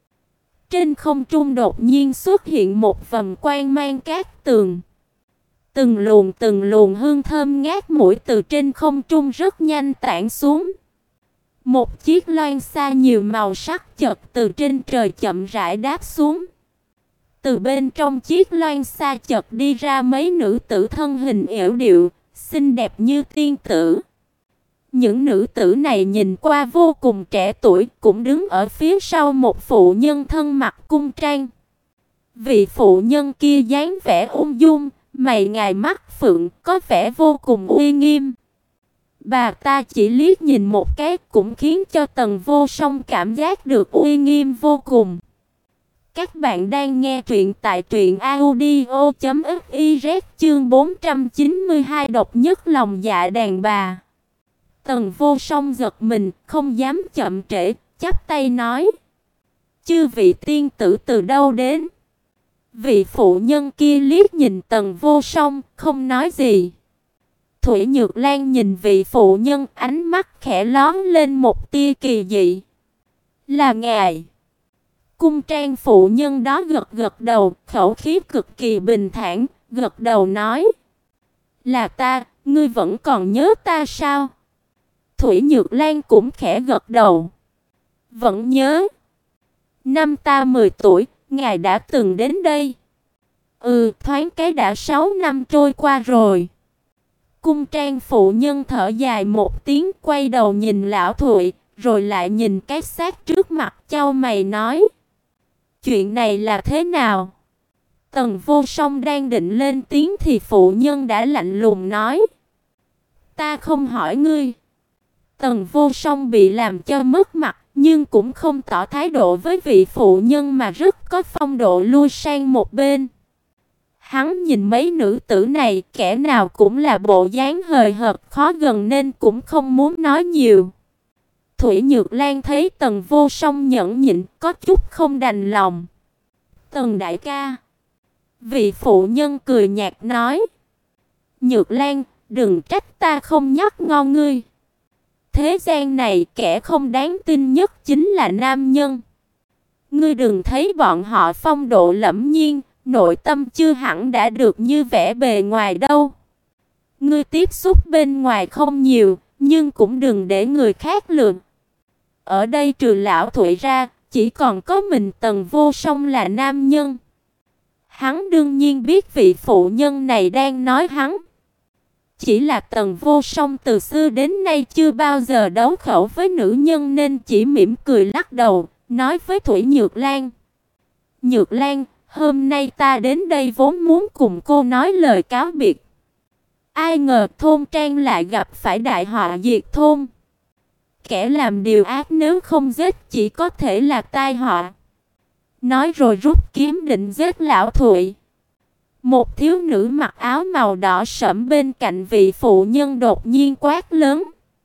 trên không trung đột nhiên xuất hiện một vầng quang mang cát tường. Từng luồng từng luồng hương thơm ngát mũi từ trên không trung rất nhanh tản xuống. Một chiếc loan xa nhiều màu sắc chợt từ trên trời chậm rãi đáp xuống. Từ bên trong chiếc loan xa chợt đi ra mấy nữ tử thân hình yểu điệu, xinh đẹp như tiên tử. Những nữ tử này nhìn qua vô cùng trẻ tuổi, cũng đứng ở phía sau một phụ nhân thân mặc cung trang. Vị phụ nhân kia dáng vẻ ung dung, mày ngài mắt phượng, có vẻ vô cùng uy nghiêm. Bà ta chỉ liếc nhìn một cái cũng khiến cho Tần Vô Song cảm giác được uy nghiêm vô cùng. Các bạn đang nghe truyện tại truyện audio chấm fiz chương bốn trăm chín mươi hai độc nhất lòng dạ đàn bà. Tần Vô Song giật mình, không dám chậm trễ, chắp tay nói: Chư vị tiên tử từ đâu đến? Vị phụ nhân kia liếc nhìn Tần Vô Song, không nói gì. Thủy Nhược Lan nhìn vị phụ nhân, ánh mắt khẽ lóe lên một tia kỳ dị. Là ngài? Cung trang phụ nhân đó gật gật đầu, khẩu khí cực kỳ bình thản, gật đầu nói: Là ta, ngươi vẫn còn nhớ ta sao? Thủy Nhược Lan cũng khẽ gật đầu. Vẫn nhớ. Năm ta mười tuổi, ngài đã từng đến đây. Ừ, thoáng cái đã sáu năm trôi qua rồi. Cung trang phụ nhân thở dài một tiếng, quay đầu nhìn lão Thụy, rồi lại nhìn cái xác trước mặt, chau mày nói: chuyện này là thế nào? Tần Vô Song đang định lên tiếng thì phụ nhân đã lạnh lùng nói: ta không hỏi ngươi. Tần Vô Song bị làm cho mất mặt, nhưng cũng không tỏ thái độ với vị phụ nhân mà rất có phong độ lui sang một bên. Hắn nhìn mấy nữ tử này, kẻ nào cũng là bộ dáng hời hợt khó gần nên cũng không muốn nói nhiều. Thủy Nhược Lan thấy Tần Vô Song nhẫn nhịn, có chút không đành lòng. Tần đại ca. Vị phụ nhân cười nhạt nói: Nhược Lan, đừng trách ta không nhắc ngon ngươi. Thế gian này kẻ không đáng tin nhất chính là nam nhân. Ngươi đừng thấy bọn họ phong độ lẫm nhiên, nội tâm chưa hẳn đã được như vẻ bề ngoài đâu. Ngươi tiếp xúc bên ngoài không nhiều, nhưng cũng đừng để người khác lường. Ở đây trừ lão Thụy ra, chỉ còn có mình Tần Vô Song là nam nhân. Hắn đương nhiên biết vị phụ nhân này đang nói hắn. Chỉ là Tần Vô Song từ xưa đến nay chưa bao giờ đấu khẩu với nữ nhân nên chỉ mỉm cười lắc đầu, nói với Thủy Nhược Lan: Nhược Lan, hôm nay ta đến đây vốn muốn cùng cô nói lời cáo biệt. Ai ngờ thôn trang lại gặp phải đại họa diệt thôn. Kẻ làm điều ác nếu không giết chỉ có thể là tai họa. Nói rồi rút kiếm định giết lão Thụy. Một thiếu nữ mặc áo màu đỏ sẫm bên cạnh vị phụ nhân đột nhiên quát lớn: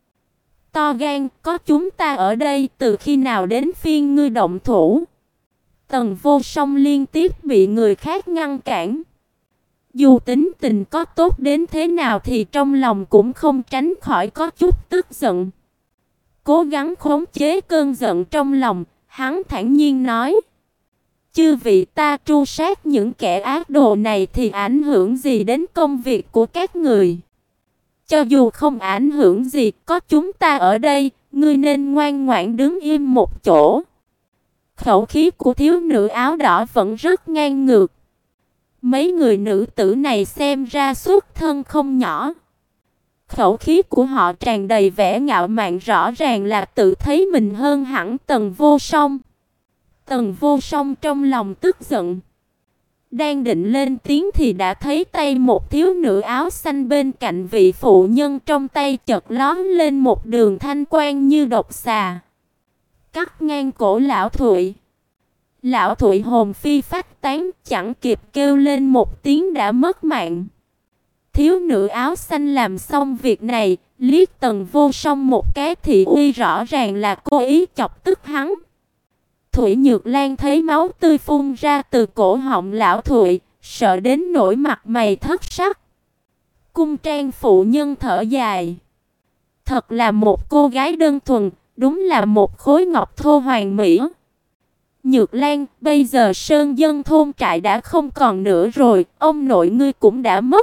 to gan, có chúng ta ở đây, từ khi nào đến phiên ngươi động thủ? Tần Vô Song liên tiếp bị người khác ngăn cản. Dù tính tình có tốt đến thế nào thì trong lòng cũng không tránh khỏi có chút tức giận. Cố gắng khống chế cơn giận trong lòng, hắn thản nhiên nói: chư vị, ta tru sát những kẻ ác đồ này thì ảnh hưởng gì đến công việc của các người? Cho dù không ảnh hưởng gì, có chúng ta ở đây, ngươi nên ngoan ngoãn đứng im một chỗ. Khẩu khí của thiếu nữ áo đỏ vẫn rất ngang ngược. Mấy người nữ tử này xem ra xuất thân không nhỏ. Khẩu khí của họ tràn đầy vẻ ngạo mạn, rõ ràng là tự thấy mình hơn hẳn Tần Vô Song. Tần Vô Song trong lòng tức giận, đang định lên tiếng thì đã thấy tay một thiếu nữ áo xanh bên cạnh vị phụ nhân trong tay chợt lóe lên một đường thanh quang như độc xà, cắt ngang cổ lão Thụy. Lão Thụy hồn phi phách tán, chẳng kịp kêu lên một tiếng đã mất mạng. Thiếu nữ áo xanh làm xong việc này, liếc Tần Vô Song một cái thì uy rõ ràng là cố ý chọc tức hắn. Thủy Nhược Lan thấy máu tươi phun ra từ cổ họng lão Thụy, sợ đến nỗi mặt mày thất sắc. Cung trang phụ nhân thở dài: thật là một cô gái đơn thuần, đúng là một khối ngọc thô hoàn mỹ. Nhược Lan, bây giờ sơn dân thôn trại đã không còn nữa rồi, ông nội ngươi cũng đã mất.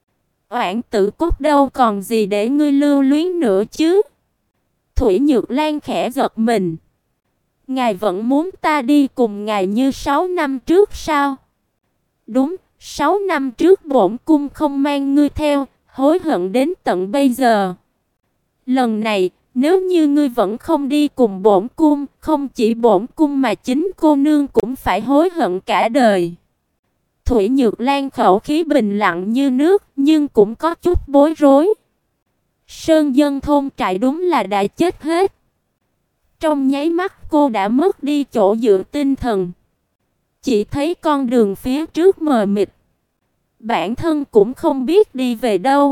Oản tử cốt đâu còn gì để ngươi lưu luyến nữa chứ? Thủy Nhược Lan khẽ giật mình. Ngài vẫn muốn ta đi cùng ngài như sáu năm trước sao? Đúng, sáu năm trước bổn cung không mang ngươi theo, hối hận đến tận bây giờ. Lần này, nếu như ngươi vẫn không đi cùng bổn cung, không chỉ bổn cung mà chính cô nương cũng phải hối hận cả đời. Thủy Nhược Lan khẩu khí bình lặng như nước, nhưng cũng có chút bối rối. Sơn dân thôn trại đúng là đã chết hết. Trong nháy mắt cô đã mất đi chỗ dựa tinh thần. Chỉ thấy con đường phía trước mờ mịt. Bản thân cũng không biết đi về đâu.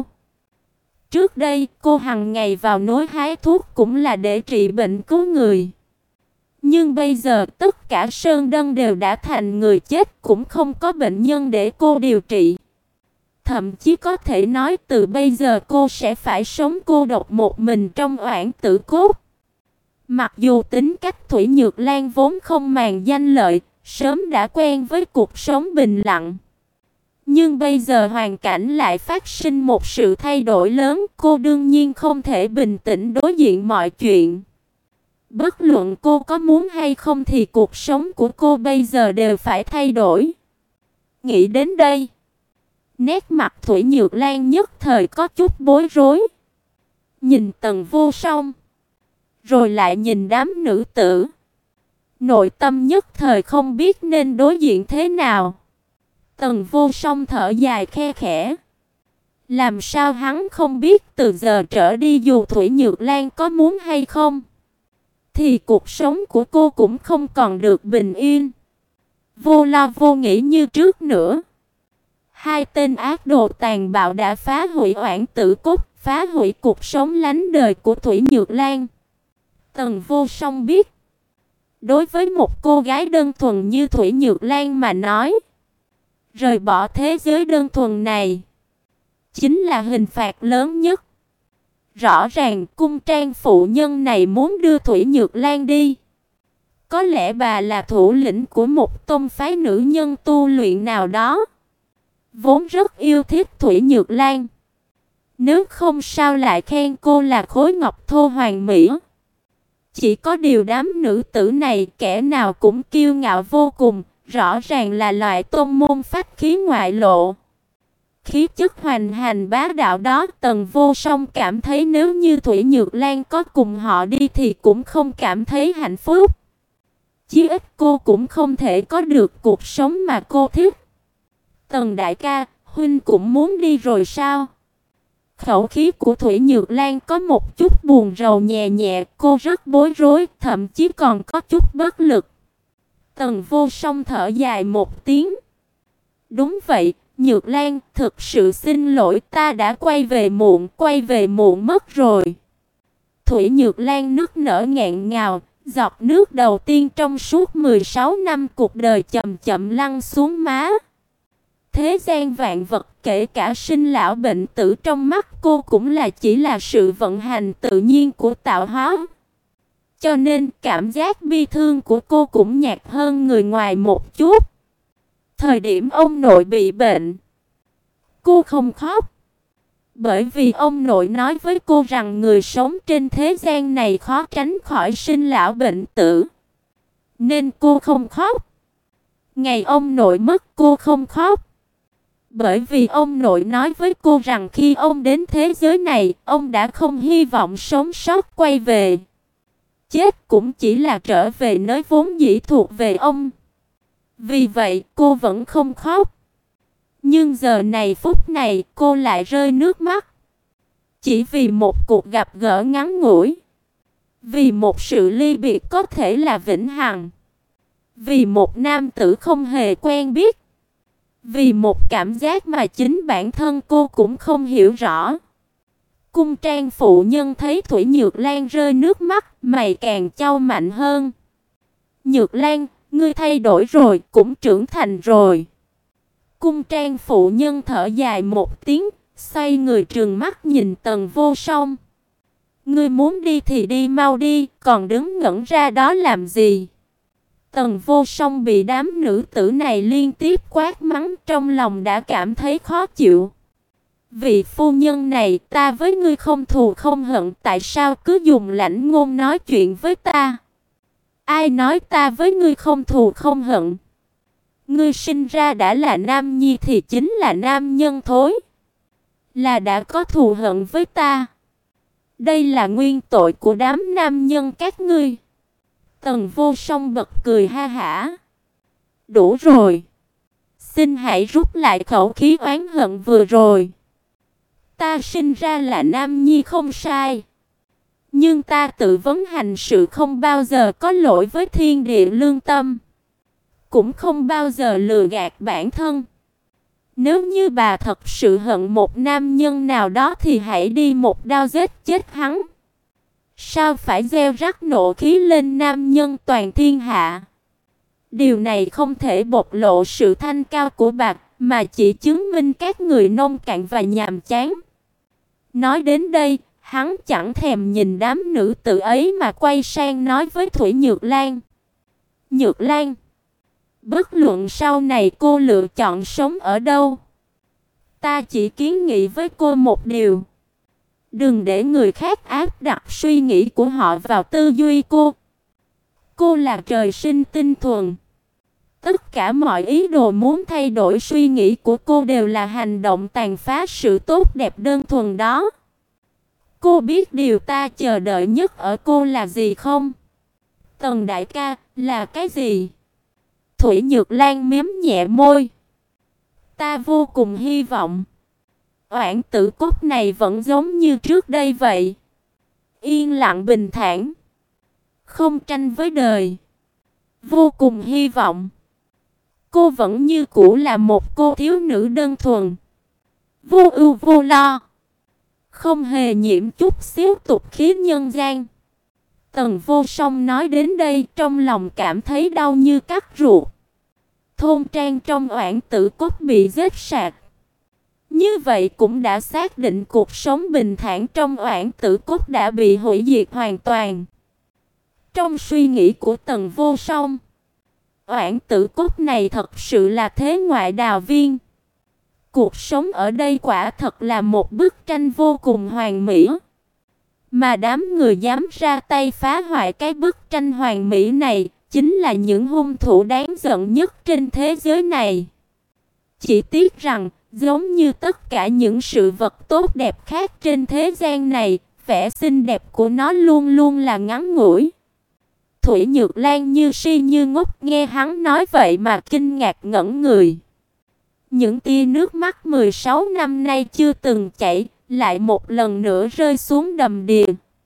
Trước đây cô hằng ngày vào núi hái thuốc cũng là để trị bệnh cứu người. Nhưng bây giờ tất cả sơn dân đều đã thành người chết, cũng không có bệnh nhân để cô điều trị. Thậm chí có thể nói từ bây giờ cô sẽ phải sống cô độc một mình trong oản tử cốt. Mặc dù tính cách Thủy Nhược Lan vốn không màng danh lợi, sớm đã quen với cuộc sống bình lặng. Nhưng bây giờ hoàn cảnh lại phát sinh một sự thay đổi lớn, cô đương nhiên không thể bình tĩnh đối diện mọi chuyện. Bất luận cô có muốn hay không thì cuộc sống của cô bây giờ đều phải thay đổi. Nghĩ đến đây, nét mặt Thủy Nhược Lan nhất thời có chút bối rối. Nhìn Tần Vô Song, rồi lại nhìn đám nữ tử. Nội tâm nhất thời không biết nên đối diện thế nào. Tần Vô Song thở dài khe khẽ. Làm sao hắn không biết từ giờ trở đi dù Thủy Nhược Lan có muốn hay không, thì cuộc sống của cô cũng không còn được bình yên, vô lo vô nghĩ như trước nữa. Hai tên ác đồ tàn bạo đã phá hủy oản tử cốt, phá hủy cuộc sống lánh đời của Thủy Nhược Lan. Tần Vô Song biết, đối với một cô gái đơn thuần như Thủy Nhược Lan mà nói, rời bỏ thế giới đơn thuần này chính là hình phạt lớn nhất. Rõ ràng cung trang phụ nhân này muốn đưa Thủy Nhược Lan đi. Có lẽ bà là thủ lĩnh của một tông phái nữ nhân tu luyện nào đó, vốn rất yêu thích Thủy Nhược Lan. Nếu không sao lại khen cô là khối ngọc thô hoàn mỹ. Chỉ có điều đám nữ tử này kẻ nào cũng kiêu ngạo vô cùng, rõ ràng là loại tôn môn phách khí ngoại lộ. Khí chất hoành hành bá đạo đó, Tần Vô Song cảm thấy nếu như Thủy Nhược Lan có cùng họ đi thì cũng không cảm thấy hạnh phúc. Chí ít cô cũng không thể có được cuộc sống mà cô thích. Tần đại ca, huynh cũng muốn đi rồi sao? Khẩu khí của Thủy Nhược Lan có một chút buồn rầu nhẹ nhẹ, cô rất bối rối, thậm chí còn có chút bất lực. Tần Vô Song thở dài một tiếng. Đúng vậy, Nhược Lan, thực sự xin lỗi, ta đã quay về muộn, quay về muộn mất rồi. Thủy Nhược Lan nức nở nghẹn ngào, giọt nước đầu tiên trong suốt mười sáu năm cuộc đời chậm chậm lăn xuống má. Thế gian vạn vật, kể cả sinh lão bệnh tử, trong mắt cô cũng là chỉ là sự vận hành tự nhiên của tạo hóa. Cho nên cảm giác bi thương của cô cũng nhạt hơn người ngoài một chút. Thời điểm ông nội bị bệnh, cô không khóc, bởi vì ông nội nói với cô rằng người sống trên thế gian này khó tránh khỏi sinh lão bệnh tử, nên cô không khóc. Ngày ông nội mất cô không khóc, bởi vì ông nội nói với cô rằng khi ông đến thế giới này, ông đã không hy vọng sống sót quay về. Chết cũng chỉ là trở về nơi vốn dĩ thuộc về ông. Vì vậy cô vẫn không khóc. Nhưng giờ này phút này cô lại rơi nước mắt. Chỉ vì một cuộc gặp gỡ ngắn ngủi. Vì một sự ly biệt có thể là vĩnh hằng. Vì một nam tử không hề quen biết. Vì một cảm giác mà chính bản thân cô cũng không hiểu rõ. Cung trang phụ nhân thấy Thủy Nhược Lan rơi nước mắt, mày càng chau mạnh hơn. Nhược Lan, ngươi thay đổi rồi, cũng trưởng thành rồi. Cung trang phụ nhân thở dài một tiếng, xoay người trừng mắt nhìn Tần Vô Song. Ngươi muốn đi thì đi mau đi, còn đứng ngẩn ra đó làm gì? Tần Vô Song bị đám nữ tử này liên tiếp quát mắng, trong lòng đã cảm thấy khó chịu. Vị phu nhân này, ta với ngươi không thù không hận, tại sao cứ dùng lãnh ngôn nói chuyện với ta? Ai nói ta với ngươi không thù không hận? Ngươi sinh ra đã là nam nhi thì chính là nam nhân thối. Là đã có thù hận với ta. Đây là nguyên tội của đám nam nhân các ngươi. Tần Vô Song bật cười ha hả. Đủ rồi. Xin hãy rút lại khẩu khí oán hận vừa rồi. Ta sinh ra là nam nhi không sai. Nhưng ta tự vấn hành sự không bao giờ có lỗi với thiên địa lương tâm. Cũng không bao giờ lừa gạt bản thân. Nếu như bà thật sự hận một nam nhân nào đó thì hãy đi một đao giết chết hắn. Sao phải gieo rắc nộ khí lên nam nhân toàn thiên hạ? Điều này không thể bộc lộ sự thanh cao của bà, mà chỉ chứng minh các người nông cạn và nhàm chán. Nói đến đây, hắn chẳng thèm nhìn đám nữ tử ấy mà quay sang nói với Thủy Nhược Lan. Nhược Lan, bất luận sau này cô lựa chọn sống ở đâu, ta chỉ kiến nghị với cô một điều. Đừng để người khác áp đặt suy nghĩ của họ vào tư duy cô. Cô là trời sinh tinh thuần. Tất cả mọi ý đồ muốn thay đổi suy nghĩ của cô đều là hành động tàn phá sự tốt đẹp đơn thuần đó. Cô biết điều ta chờ đợi nhất ở cô là gì không? Tần đại ca, là cái gì? Thủy Nhược Lan mím nhẹ môi. Ta vô cùng hy vọng Oản Tử Cốt này vẫn giống như trước đây vậy. Yên lặng bình thản, không tranh với đời. Vô cùng hy vọng cô vẫn như cũ là một cô thiếu nữ đơn thuần, vô ưu vô lo, không hề nhiễm chút xíu tục khí nhân gian. Tần Vô Song nói đến đây, trong lòng cảm thấy đau như cắt ruột. Thôn trang trong Oản Tử Cốt bị giết sạch. Như vậy cũng đã xác định cuộc sống bình thản trong Oản Tử Cốt đã bị hủy diệt hoàn toàn. Trong suy nghĩ của Tần Vô Song, Oản Tử Cốt này thật sự là thế ngoại đào viên. Cuộc sống ở đây quả thật là một bức tranh vô cùng hoàn mỹ. Mà đám người dám ra tay phá hoại cái bức tranh hoàn mỹ này chính là những hung thủ đáng giận nhất trên thế giới này. Chỉ tiếc rằng, giống như tất cả những sự vật tốt đẹp khác trên thế gian này, vẻ xinh đẹp của nó luôn luôn là ngắn ngủi. Thủy Nhược Lan như si như ngốc nghe hắn nói vậy mà kinh ngạc ngẩn người. Những tia nước mắt mười sáu năm nay chưa từng chảy, lại một lần nữa rơi xuống đầm đìa.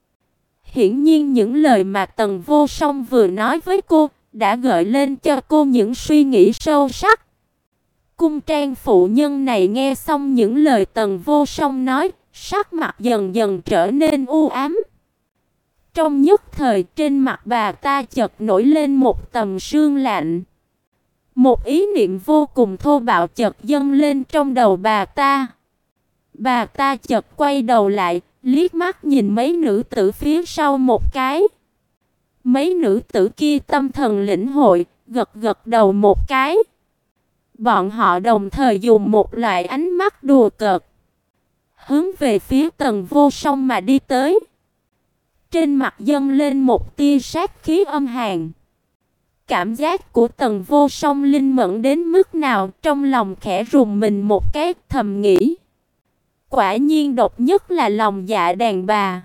Hiển nhiên những lời mà Tần Vô Song vừa nói với cô đã gợi lên cho cô những suy nghĩ sâu sắc. Cung trang phụ nhân này nghe xong những lời Tần Vô Song nói, sắc mặt dần dần trở nên u ám. Trong nhất thời trên mặt bà ta chợt nổi lên một tầng sương lạnh. Một ý niệm vô cùng thô bạo chợt dâng lên trong đầu bà ta. Bà ta chợt quay đầu lại, liếc mắt nhìn mấy nữ tử phía sau một cái. Mấy nữ tử kia tâm thần lĩnh hội, gật gật đầu một cái. Bọn họ đồng thời dùng một loại ánh mắt đùa cợt, hướng về phía Tần Vô Song mà đi tới. Trên mặt dâng lên một tia sát khí âm hàn. Cảm giác của Tần Vô Song linh mẫn đến mức nào, trong lòng khẽ rùng mình một cái, thầm nghĩ. Quả nhiên độc nhất là lòng dạ đàn bà.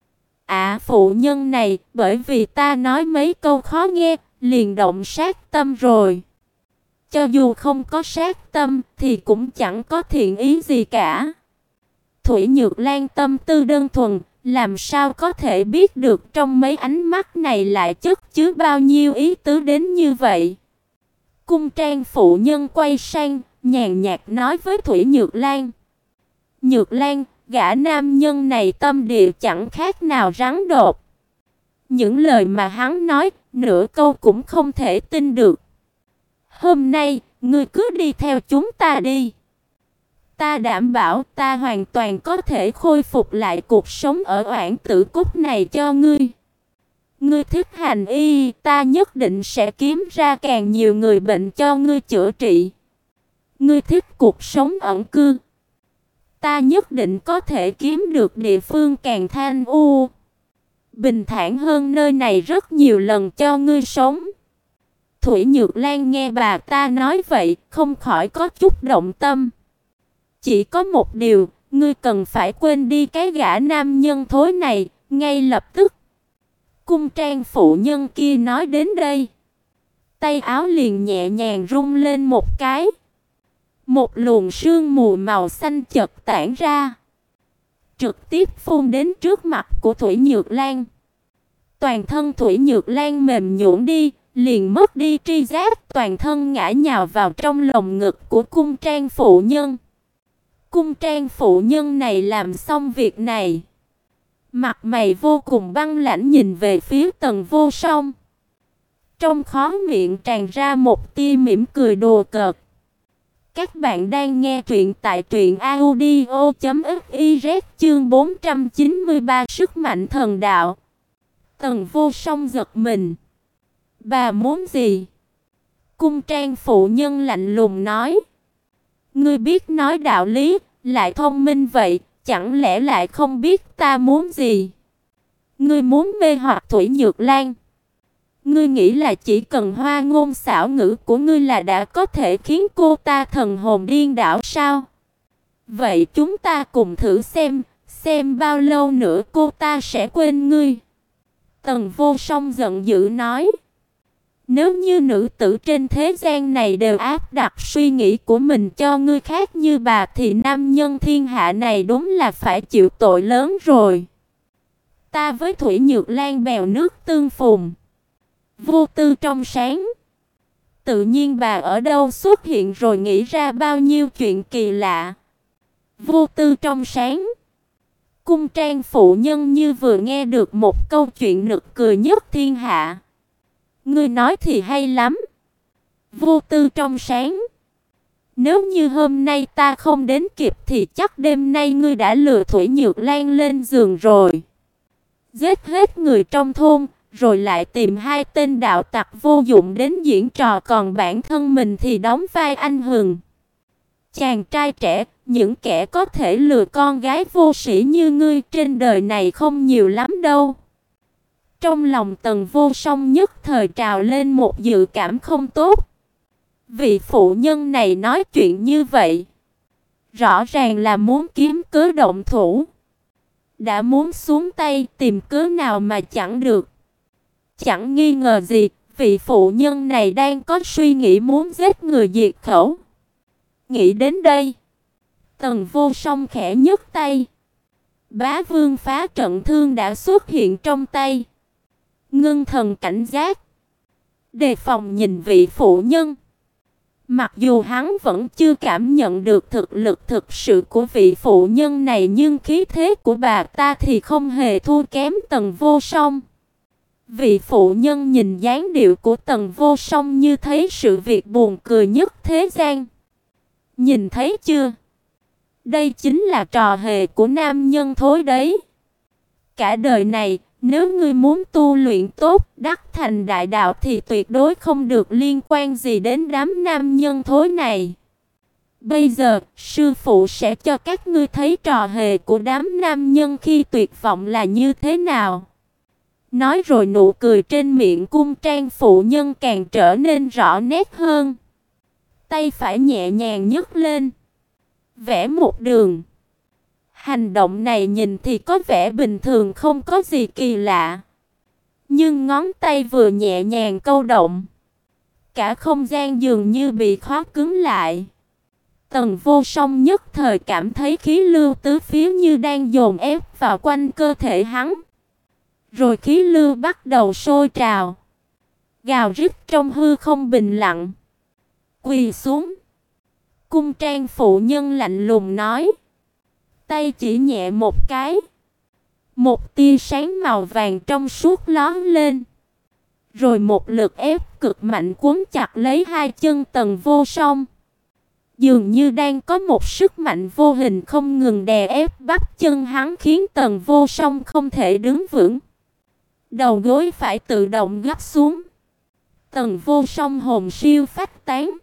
À, phụ nhân này, bởi vì ta nói mấy câu khó nghe, liền động sát tâm rồi. Cho dù không có sát tâm, thì cũng chẳng có thiện ý gì cả. Thủy Nhược Lan tâm tư đơn thuần, làm sao có thể biết được trong mấy ánh mắt này lại chất chứa bao nhiêu ý tứ đến như vậy. Cung trang phụ nhân quay sang, nhàn nhạt nói với Thủy Nhược Lan. Nhược Lan, gã nam nhân này tâm địa chẳng khác nào rắn đột. Những lời mà hắn nói, nửa câu cũng không thể tin được. Hôm nay, ngươi cứ đi theo chúng ta đi. Ta đảm bảo ta hoàn toàn có thể khôi phục lại cuộc sống ở Oản Tử Cốt này cho ngươi. Ngươi thích hành y, ta nhất định sẽ kiếm ra càng nhiều người bệnh cho ngươi chữa trị. Ngươi thích cuộc sống ẩn cư, ta nhất định có thể kiếm được địa phương càng thanh u, bình thản hơn nơi này rất nhiều lần cho ngươi sống. Thủy Nhược Lan nghe bà ta nói vậy, không khỏi có chút động tâm. Chỉ có một điều, ngươi cần phải quên đi cái gã nam nhân thối này, ngay lập tức. Cung trang phụ nhân kia nói đến đây, tay áo liền nhẹ nhàng rung lên một cái. Một luồng sương mù màu xanh chợt tản ra, trực tiếp phun đến trước mặt của Thủy Nhược Lan. Toàn thân Thủy Nhược Lan mềm nhũn đi, liền mất đi tri giác, toàn thân ngã nhào vào trong lồng ngực của cung trang phụ nhân. Cung trang phụ nhân này làm xong việc này, mặt mày vô cùng băng lãnh nhìn về phía Tần Vô Song. Trong khóe miệng tràn ra một tia mỉm cười đùa cợt. Các bạn đang nghe truyện tại truyện audio chấm fiz chương bốn trăm chín mươi ba sức mạnh thần đạo. Tần Vô Song giật mình. Bà muốn gì? Cung trang phụ nhân lạnh lùng nói. Ngươi biết nói đạo lý, lại thông minh vậy, chẳng lẽ lại không biết ta muốn gì? Ngươi muốn mê hoặc Thủy Nhược Lan. Ngươi nghĩ là chỉ cần hoa ngôn xảo ngữ của ngươi là đã có thể khiến cô ta thần hồn điên đảo sao? Vậy chúng ta cùng thử xem, xem bao lâu nữa cô ta sẽ quên ngươi. Tần Vô Song giận dữ nói. Nếu như nữ tử trên thế gian này đều áp đặt suy nghĩ của mình cho người khác như bà thì nam nhân thiên hạ này đúng là phải chịu tội lớn rồi. Ta với Thủy Nhược Lan bèo nước tương phùng, vô tư trong sáng. Tự nhiên bà ở đâu xuất hiện rồi nghĩ ra bao nhiêu chuyện kỳ lạ. Vô tư trong sáng. Cung trang phụ nhân như vừa nghe được một câu chuyện nực cười nhất thiên hạ. Ngươi nói thì hay lắm. Vô tư trong sáng. Nếu như hôm nay ta không đến kịp thì chắc đêm nay ngươi đã lừa Thủy Nhược Lan lên giường rồi. Giết hết người trong thôn, rồi lại tìm hai tên đạo tặc vô dụng đến diễn trò, còn bản thân mình thì đóng vai anh hùng. Chàng trai trẻ, những kẻ có thể lừa con gái vô sĩ như ngươi trên đời này không nhiều lắm đâu. Trong lòng Tần Vô Song nhất thời trào lên một dự cảm không tốt. Vị phụ nhân này nói chuyện như vậy, rõ ràng là muốn kiếm cớ động thủ. Đã muốn xuống tay, tìm cớ nào mà chẳng được. Chẳng nghi ngờ gì, vị phụ nhân này đang có suy nghĩ muốn giết người diệt khẩu. Nghĩ đến đây, Tần Vô Song khẽ nhấc tay. Bá vương phá trận thương đã xuất hiện trong tay. Ngưng thần cảnh giác, đề phòng nhìn vị phụ nhân. Mặc dù hắn vẫn chưa cảm nhận được thực lực thực sự của vị phụ nhân này, nhưng khí thế của bà ta thì không hề thua kém Tần Vô Song. Vị phụ nhân nhìn dáng điệu của Tần Vô Song như thấy sự việc buồn cười nhất thế gian. Nhìn thấy chưa? Đây chính là trò hề của nam nhân thối đấy. Cả đời này, nếu ngươi muốn tu luyện tốt, đắc thành đại đạo thì tuyệt đối không được liên quan gì đến đám nam nhân thối này. Bây giờ, sư phụ sẽ cho các ngươi thấy trò hề của đám nam nhân khi tuyệt vọng là như thế nào. Nói rồi nụ cười trên miệng cung trang phụ nhân càng trở nên rõ nét hơn. Tay phải nhẹ nhàng nhấc lên, vẽ một đường. Hành động này nhìn thì có vẻ bình thường, không có gì kỳ lạ. Nhưng ngón tay vừa nhẹ nhàng câu động, cả không gian dường như bị khóa cứng lại. Tần Vô Song nhất thời cảm thấy khí lưu tứ phía như đang dồn ép vào quanh cơ thể hắn. Rồi khí lưu bắt đầu sôi trào, gào rít trong hư không bình lặng. Quỳ xuống. Cung trang phụ nhân lạnh lùng nói. Tay chỉ nhẹ một cái, một tia sáng màu vàng trong suốt lóe lên. Rồi một lực ép cực mạnh cuốn chặt lấy hai chân Tần Vô Song. Dường như đang có một sức mạnh vô hình không ngừng đè ép bắp chân hắn, khiến Tần Vô Song không thể đứng vững. Đầu gối phải tự động gấp xuống. Tần Vô Song hồn siêu phách tán.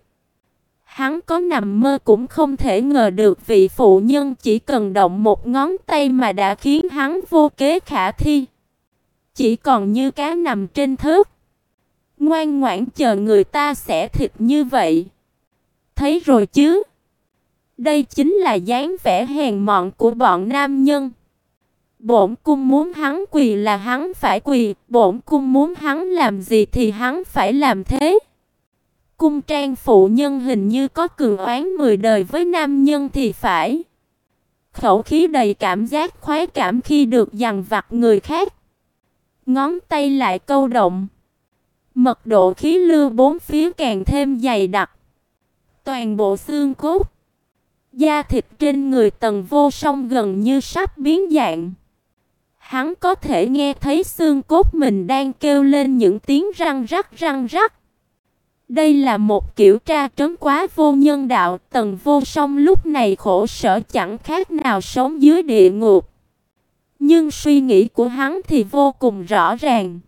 Hắn có nằm mơ cũng không thể ngờ được vị phụ nhân chỉ cần động một ngón tay mà đã khiến hắn vô kế khả thi. Chỉ còn như cá nằm trên thớt, ngoan ngoãn chờ người ta xẻ thịt như vậy. Thấy rồi chứ? Đây chính là dáng vẻ hèn mọn của bọn nam nhân. Bổn cung muốn hắn quỳ là hắn phải quỳ, bổn cung muốn hắn làm gì thì hắn phải làm thế. Cung trang phụ nhân hình như có cường oán mười đời với nam nhân thì phải. Khẩu khí đầy cảm giác khoái cảm khi được dằn vặt người khác. Ngón tay lại câu động. Mật độ khí lưu bốn phía càng thêm dày đặc. Toàn bộ xương cốt, da thịt trên người Tần Vô Song gần như sắp biến dạng. Hắn có thể nghe thấy xương cốt mình đang kêu lên những tiếng răng rắc răng rắc. Đây là một kiểu tra trấn quá vô nhân đạo. Tần Vô Song lúc này khổ sở chẳng khác nào sống dưới địa ngục. Nhưng suy nghĩ của hắn thì vô cùng rõ ràng.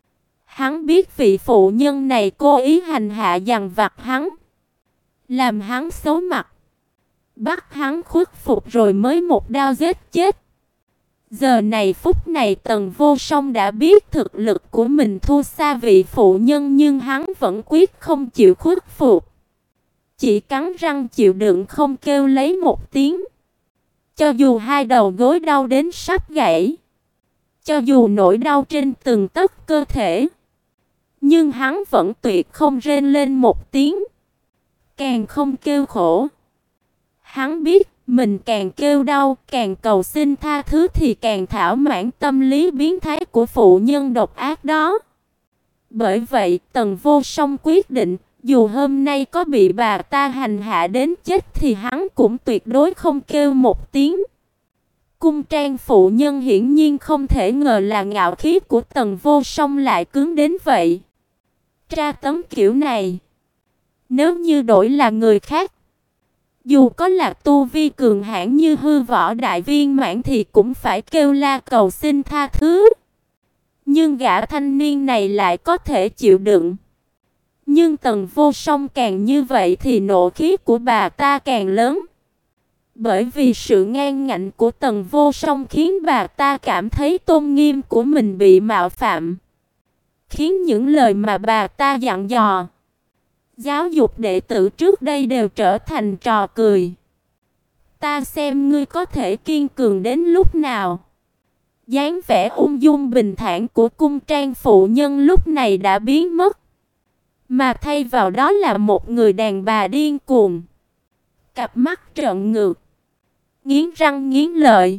Hắn biết vị phụ nhân này cố ý hành hạ dằn vặt hắn, làm hắn xấu mặt. bắt hắn khuất phục rồi mới một đao giết chết. Giờ này phút này Tần Vô Song đã biết thực lực của mình thua xa vị phụ nhân, nhưng hắn vẫn quyết không chịu khuất phục. Chỉ cắn răng chịu đựng không kêu lấy một tiếng. Cho dù hai đầu gối đau đến sắp gãy, cho dù nỗi đau trên từng tấc cơ thể, nhưng hắn vẫn tuyệt không rên lên một tiếng, càng không kêu khổ. Hắn biết mình càng kêu đau, càng cầu xin tha thứ thì càng thỏa mãn tâm lý biến thái của phụ nhân độc ác đó. Bởi vậy, Tần Vô Song quyết định, dù hôm nay có bị bà ta hành hạ đến chết thì hắn cũng tuyệt đối không kêu một tiếng. Cung trang phụ nhân hiển nhiên không thể ngờ là ngạo khí của Tần Vô Song lại cứng đến vậy. Tra tấn kiểu này, nếu như đổi là người khác, dù có là tu vi cường hãn như Hư Võ Đại Viên Mãn thì cũng phải kêu la cầu xin tha thứ. Nhưng gã thanh niên này lại có thể chịu đựng. Nhưng Tần Vô Song càng như vậy thì nộ khí của bà ta càng lớn. Bởi vì sự ngang ngạnh của Tần Vô Song khiến bà ta cảm thấy tôn nghiêm của mình bị mạo phạm, khiến những lời mà bà ta dặn dò, giáo dục đệ tử trước đây đều trở thành trò cười. Ta xem ngươi có thể kiên cường đến lúc nào. Dáng vẻ ung dung bình thản của cung trang phụ nhân lúc này đã biến mất, mà thay vào đó là một người đàn bà điên cuồng, cặp mắt trợn ngược, nghiến răng nghiến lợi.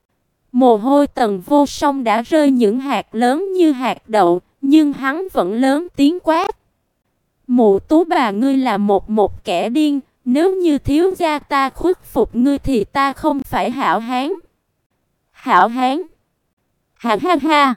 Mồ hôi Tần Vô Song đã rơi những hạt lớn như hạt đậu, nhưng hắn vẫn lớn tiếng quát: "Mụ Tú bà, ngươi là một một kẻ điên, nếu như thiếu gia ta khuất phục ngươi thì ta không phải hảo hán." "Hảo hán?" Ha ha ha.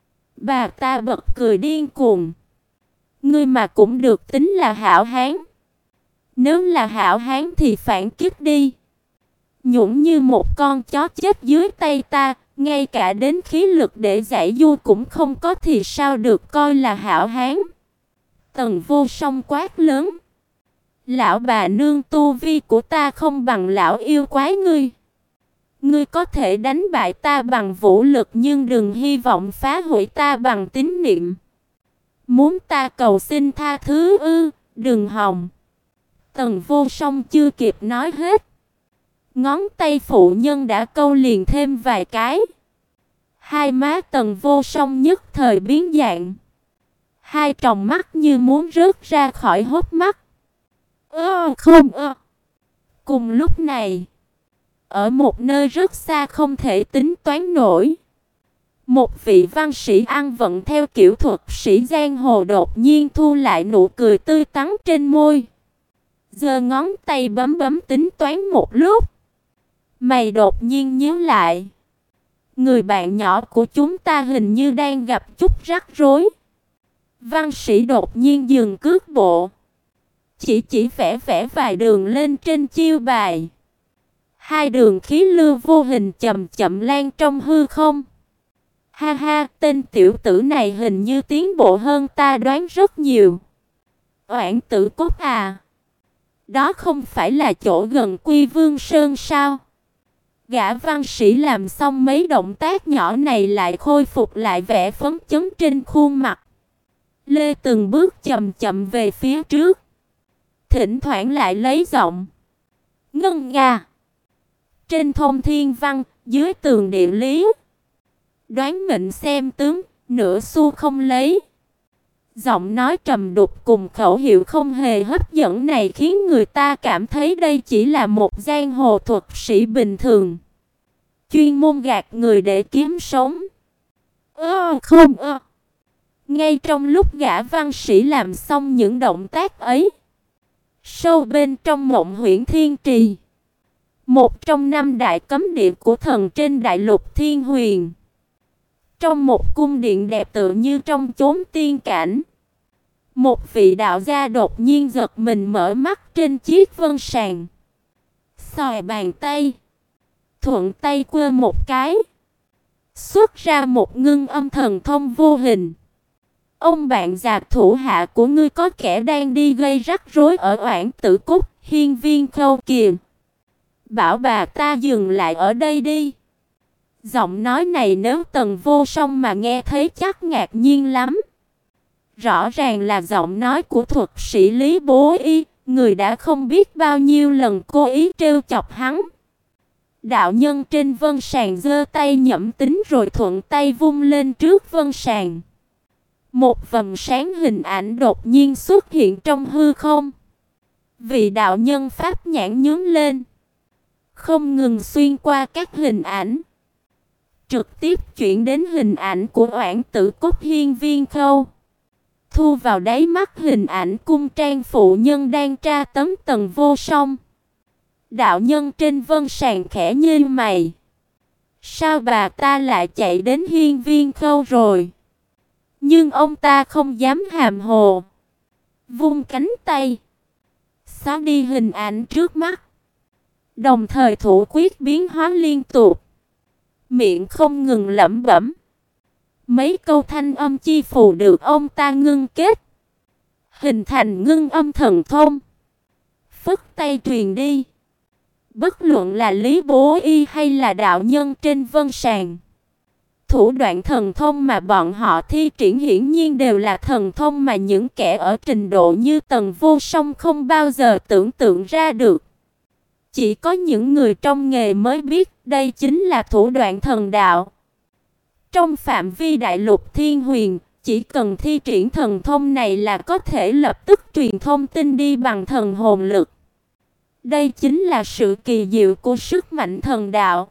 Bà ta bật cười điên cuồng. "Ngươi mà cũng được tính là hảo hán. Nếu là hảo hán thì phản kích đi. Nhũng như một con chó chết dưới tay ta, ngay cả đến khí lực để giải du cũng không có thì sao được coi là hảo hán?" Tần Vô Song quát lớn: "Lão bà nương, tu vi của ta không bằng lão yêu quái ngươi. Ngươi có thể đánh bại ta bằng vũ lực, nhưng đừng hy vọng phá hủy ta bằng tín niệm. Muốn ta cầu xin tha thứ ư? Đừng hòng." Tần Vô Song chưa kịp nói hết, ngón tay phụ nhân đã câu liền thêm vài cái. Hai má Tần Vô Song nhất thời biến dạng, hai tròng mắt như muốn rớt ra khỏi hốc mắt. Ơ không ơ. Cùng lúc này, ở một nơi rất xa không thể tính toán nổi, một vị văn sĩ ăn vận theo kiểu thuật sĩ giang hồ đột nhiên thu lại nụ cười tươi tắn trên môi, giơ ngón tay bấm bấm tính toán một lúc, mày đột nhiên nhíu lại. Người bạn nhỏ của chúng ta hình như đang gặp chút rắc rối. Văn sĩ đột nhiên dừng cước bộ, chỉ chỉ vẽ vẽ vài đường lên trên chiêu bài. Hai đường khí lưu vô hình chậm chậm lan trong hư không. Ha ha, tên tiểu tử này hình như tiến bộ hơn ta đoán rất nhiều. Oản Tử Cốt à? Đó không phải là chỗ gần Quy Vương Sơn sao? Gã văn sĩ làm xong mấy động tác nhỏ này lại khôi phục lại vẻ phấn chấn trên khuôn mặt. Lê từng bước chậm chậm về phía trước, thỉnh thoảng lại lấy giọng ngân nga. Trên thông thiên văn, dưới tường địa lý, đoán mệnh xem tướng, nửa xu không lấy. Giọng nói trầm đục cùng khẩu hiệu không hề hấp dẫn này khiến người ta cảm thấy đây chỉ là một giang hồ thuật sĩ bình thường, chuyên môn gạt người để kiếm sống. Ơ không ơ. Ngay trong lúc gã văn sĩ làm xong những động tác ấy, sâu bên trong Mộng Huyễn Thiên Trì, một trong năm đại cấm địa của thần trên đại lục Thiên Huyền, trong một cung điện đẹp tựa như trong chốn tiên cảnh, một vị đạo gia đột nhiên giật mình mở mắt trên chiếc vân sàn, xòe bàn tay, thuận tay quơ một cái, xuất ra một ngưng âm thần thông vô hình. Ông bạn già thủ hạ của ngươi có kẻ đang đi gây rắc rối ở Oản Tử Cốt, hiên viên khâu kìa. Bảo bà ta dừng lại ở đây đi. Giọng nói này nếu Tần Vô Song mà nghe thấy chắc ngạc nhiên lắm. Rõ ràng là giọng nói của thuật sĩ Lý Bố Y, người đã không biết bao nhiêu lần cố ý trêu chọc hắn. Đạo nhân trên vân sàn giơ tay nhẫm tính rồi thuận tay vung lên trước vân sàn. Một vầng sáng hình ảnh đột nhiên xuất hiện trong hư không. Vị đạo nhân pháp nhãn nhướng lên, không ngừng xuyên qua các hình ảnh, trực tiếp chuyển đến hình ảnh của Oản Tử Cốt Hiên Viên Khâu. Thu vào đáy mắt hình ảnh cung trang phụ nhân đang tra tấn Tần Vô Song. Đạo nhân trên vân sàn khẽ nhếch mày. Sao bà ta lại chạy đến Hiên Viên Khâu rồi? Nhưng ông ta không dám hàm hồ, vung cánh tay xóa đi hình ảnh trước mắt, đồng thời thủ quyết biến hóa liên tục, miệng không ngừng lẩm bẩm. Mấy câu thanh âm chi phù được ông ta ngưng kết, hình thành ngưng âm thần thông. Phất tay truyền đi. Bất luận là Lý Bố Y hay là đạo nhân trên vân sàn, thủ đoạn thần thông mà bọn họ thi triển hiển nhiên đều là thần thông mà những kẻ ở trình độ như Tần Vô Song không bao giờ tưởng tượng ra được. Chỉ có những người trong nghề mới biết đây chính là thủ đoạn thần đạo. Trong phạm vi đại lục thiên huyền, chỉ cần thi triển thần thông này là có thể lập tức truyền thông tin đi bằng thần hồn lực. Đây chính là sự kỳ diệu của sức mạnh thần đạo.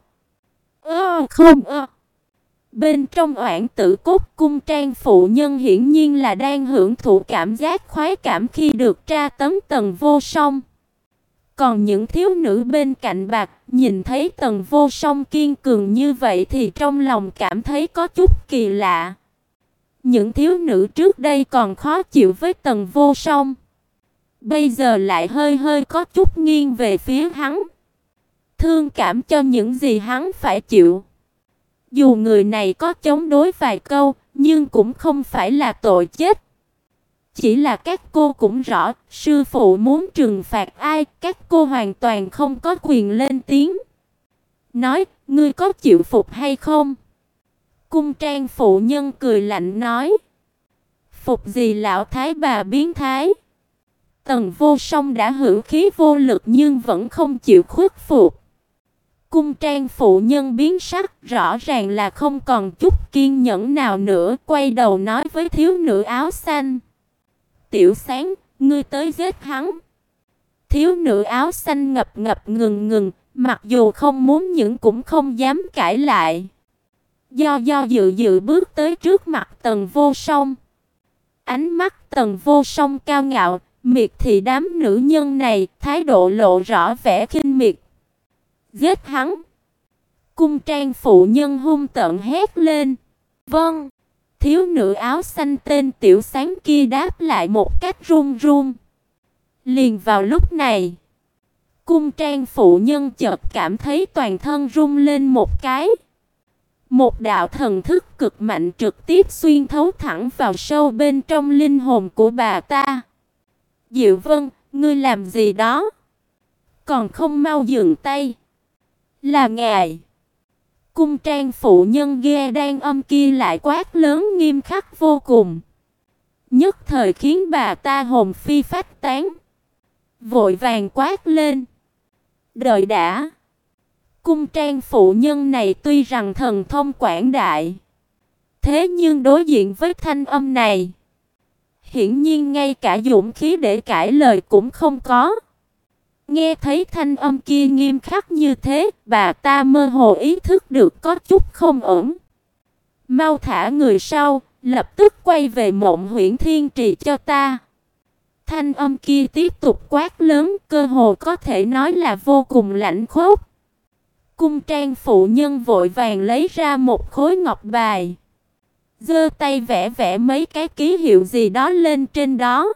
Ơ không ơ. Bên trong Oản Tử Cốt cung trang phụ nhân hiển nhiên là đang hưởng thụ cảm giác khoái cảm khi được tra tấn Tần Vô Song. Còn những thiếu nữ bên cạnh Bạc nhìn thấy Tần Vô Song kiên cường như vậy thì trong lòng cảm thấy có chút kỳ lạ. Những thiếu nữ trước đây còn khó chịu với Tần Vô Song, bây giờ lại hơi hơi có chút nghiêng về phía hắn, thương cảm cho những gì hắn phải chịu. Dù người này có chống đối vài câu, nhưng cũng không phải là tội chết. Chỉ là các cô cũng rõ, sư phụ muốn trừng phạt ai, các cô hoàn toàn không có quyền lên tiếng. Nói, ngươi có chịu phục hay không? Cung trang phụ nhân cười lạnh nói. Phục gì lão thái bà biến thái? Tần Vô Song đã hữu khí vô lực nhưng vẫn không chịu khuất phục. Cung trang phụ nhân biến sắc, rõ ràng là không còn chút kiên nhẫn nào nữa, quay đầu nói với thiếu nữ áo xanh. Tiểu Sáng, ngươi tới giết hắn. Thiếu nữ áo xanh ngập ngập ngừng ngừng, mặc dù không muốn nhưng cũng không dám cãi lại. Do do dự dự bước tới trước mặt Tần Vô Song. Ánh mắt Tần Vô Song cao ngạo, miệt thị đám nữ nhân này, thái độ lộ rõ vẻ khinh miệt. Giết hắn! Cung trang phụ nhân hung tợn hét lên. Vâng! Thiếu nữ áo xanh tên Tiểu Sáng kia đáp lại một cách run run. Liền vào lúc này, cung trang phụ nhân chợt cảm thấy toàn thân rung lên một cái. Một đạo thần thức cực mạnh trực tiếp xuyên thấu thẳng vào sâu bên trong linh hồn của bà ta. Diệu Vân, ngươi làm gì đó? Còn không mau dừng tay. Là ngài. Cung trang phụ nhân ghe đang âm kia lại quát lớn nghiêm khắc vô cùng, nhất thời khiến bà ta hồn phi phách tán. Vội vàng quát lên. Đợi đã. Cung trang phụ nhân này tuy rằng thần thông quảng đại, thế nhưng đối diện với thanh âm này, hiển nhiên ngay cả dũng khí để cãi lời cũng không có. Nghe thấy thanh âm kia nghiêm khắc như thế, bà ta mơ hồ ý thức được có chút không ổn. Mau thả người sau, lập tức quay về Mộng Huyễn Thiên Trì cho ta. Thanh âm kia tiếp tục quát lớn, cơ hồ có thể nói là vô cùng lạnh khốc. Cung trang phụ nhân vội vàng lấy ra một khối ngọc bài, giơ tay vẽ vẽ mấy cái ký hiệu gì đó lên trên đó.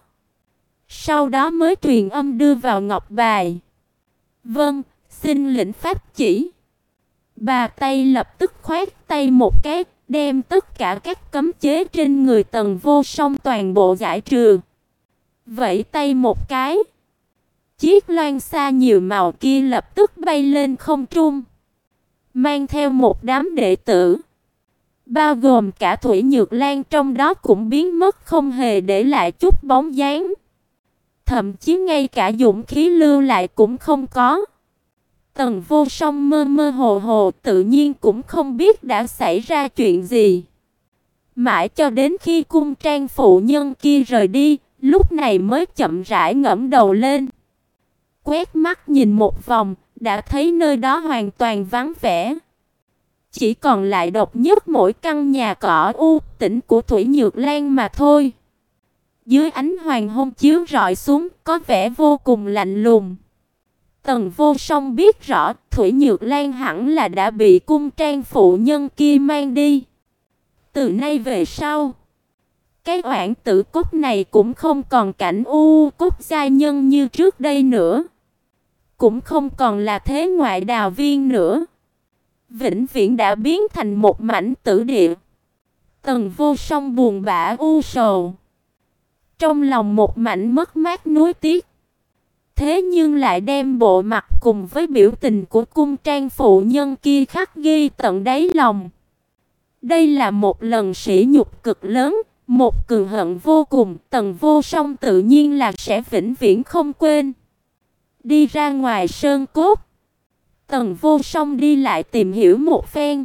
Sau đó mới truyền âm đưa vào ngọc bài. Vâng, xin lĩnh pháp chỉ. Bà tay lập tức khoát tay một cái, đem tất cả các cấm chế trên người Tần Vô Song toàn bộ giải trừ. Vẫy tay một cái, chiếc loan xa nhiều màu kia lập tức bay lên không trung, mang theo một đám đệ tử, bao gồm cả Thủy Nhược Lan trong đó cũng biến mất không hề để lại chút bóng dáng. Thậm chí ngay cả dũng khí lưu lại cũng không có. Tần Vô Song mơ mơ hồ hồ tự nhiên cũng không biết đã xảy ra chuyện gì. Mãi cho đến khi cung trang phụ nhân kia rời đi, lúc này mới chậm rãi ngẩng đầu lên. Quét mắt nhìn một vòng, đã thấy nơi đó hoàn toàn vắng vẻ. Chỉ còn lại độc nhất mỗi căn nhà cỏ u tĩnh của Thủy Nhược Lan mà thôi. Dưới ánh hoàng hôn chiếu rọi xuống, có vẻ vô cùng lạnh lùng. Tần Vô Song biết rõ, Thủy Nhược Lan hẳn là đã bị cung trang phụ nhân kia mang đi. Từ nay về sau, cái oản tử cốt này cũng không còn cảnh u cốt giai nhân như trước đây nữa, cũng không còn là thế ngoại đào viên nữa, vĩnh viễn đã biến thành một mảnh tử địa. Tần Vô Song buồn bã u sầu, trong lòng một mảnh mất mát nuối tiếc. Thế nhưng lại đem bộ mặt cùng với biểu tình của cung trang phụ nhân kia khắc ghi tận đáy lòng. Đây là một lần sỉ nhục cực lớn, một cừu hận vô cùng, Tần Vô Song tự nhiên là sẽ vĩnh viễn không quên. Đi ra ngoài sơn cốt, Tần Vô Song đi lại tìm hiểu một phen.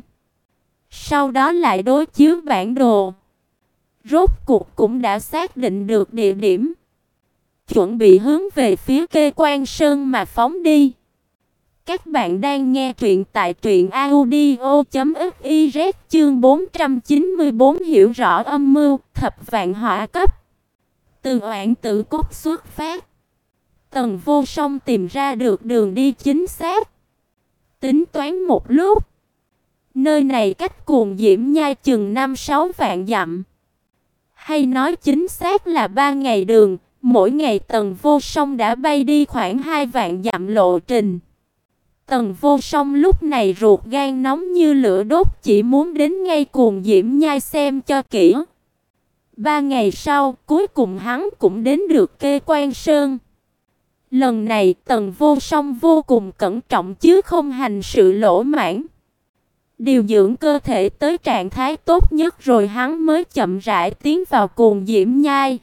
Sau đó lại đối chiếu bản đồ. Rốt cuộc cũng đã xác định được địa điểm, chuẩn bị hướng về phía Kê Quan Sơn mà phóng đi. Các bạn đang nghe truyện tại truyện audio chấm fiz chương bốn trăm chín mươi bốn hiểu rõ âm mưu thập vạn hỏa cấp. Từ oản tử cốt xuất phát, Tần Vô Song tìm ra được đường đi chính xác. Tính toán một lúc, nơi này cách Cuồng Diễm Nhai chừng năm sáu vạn dặm. Hay nói chính xác là ba ngày đường, mỗi ngày Tần Vô Song đã bay đi khoảng hai vạn dặm lộ trình. Tần Vô Song lúc này ruột gan nóng như lửa đốt, chỉ muốn đến ngay Cuồng Diễm Nhai xem cho kỹ. Ba ngày sau, cuối cùng hắn cũng đến được Kê Quan Sơn. Lần này Tần Vô Song vô cùng cẩn trọng chứ không hành sự lỗ mãng. Điều dưỡng cơ thể tới trạng thái tốt nhất rồi hắn mới chậm rãi tiến vào Cuồng Diễm Nhai.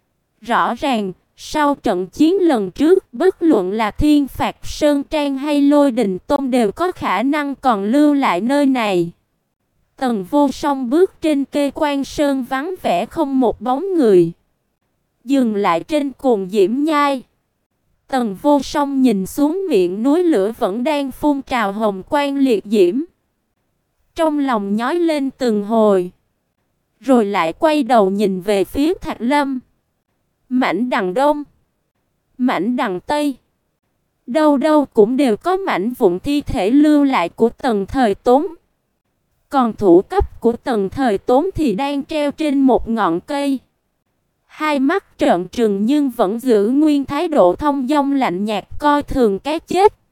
Rõ ràng, sau trận chiến lần trước, bất luận là Thiên Phạt Sơn Trang hay Lôi Đình Tôn đều có khả năng còn lưu lại nơi này. Tần Vô Song bước trên Kê Quan Sơn vắng vẻ không một bóng người. Dừng lại trên Cuồng Diễm Nhai. Tần Vô Song nhìn xuống miệng núi lửa vẫn đang phun trào hồng quang liệt diễm. Trong lòng nhói lên từng hồi. Rồi lại quay đầu nhìn về phía Thạch Lâm. Mảnh đằng đông, mảnh đằng tây, đâu đâu cũng đều có mảnh vụn thi thể lưu lại của Tần Thời Tốn. Còn thủ cấp của Tần Thời Tốn thì đang treo trên một ngọn cây. Hai mắt trợn trừng nhưng vẫn giữ nguyên thái độ thông dong lạnh nhạt coi thường cái chết.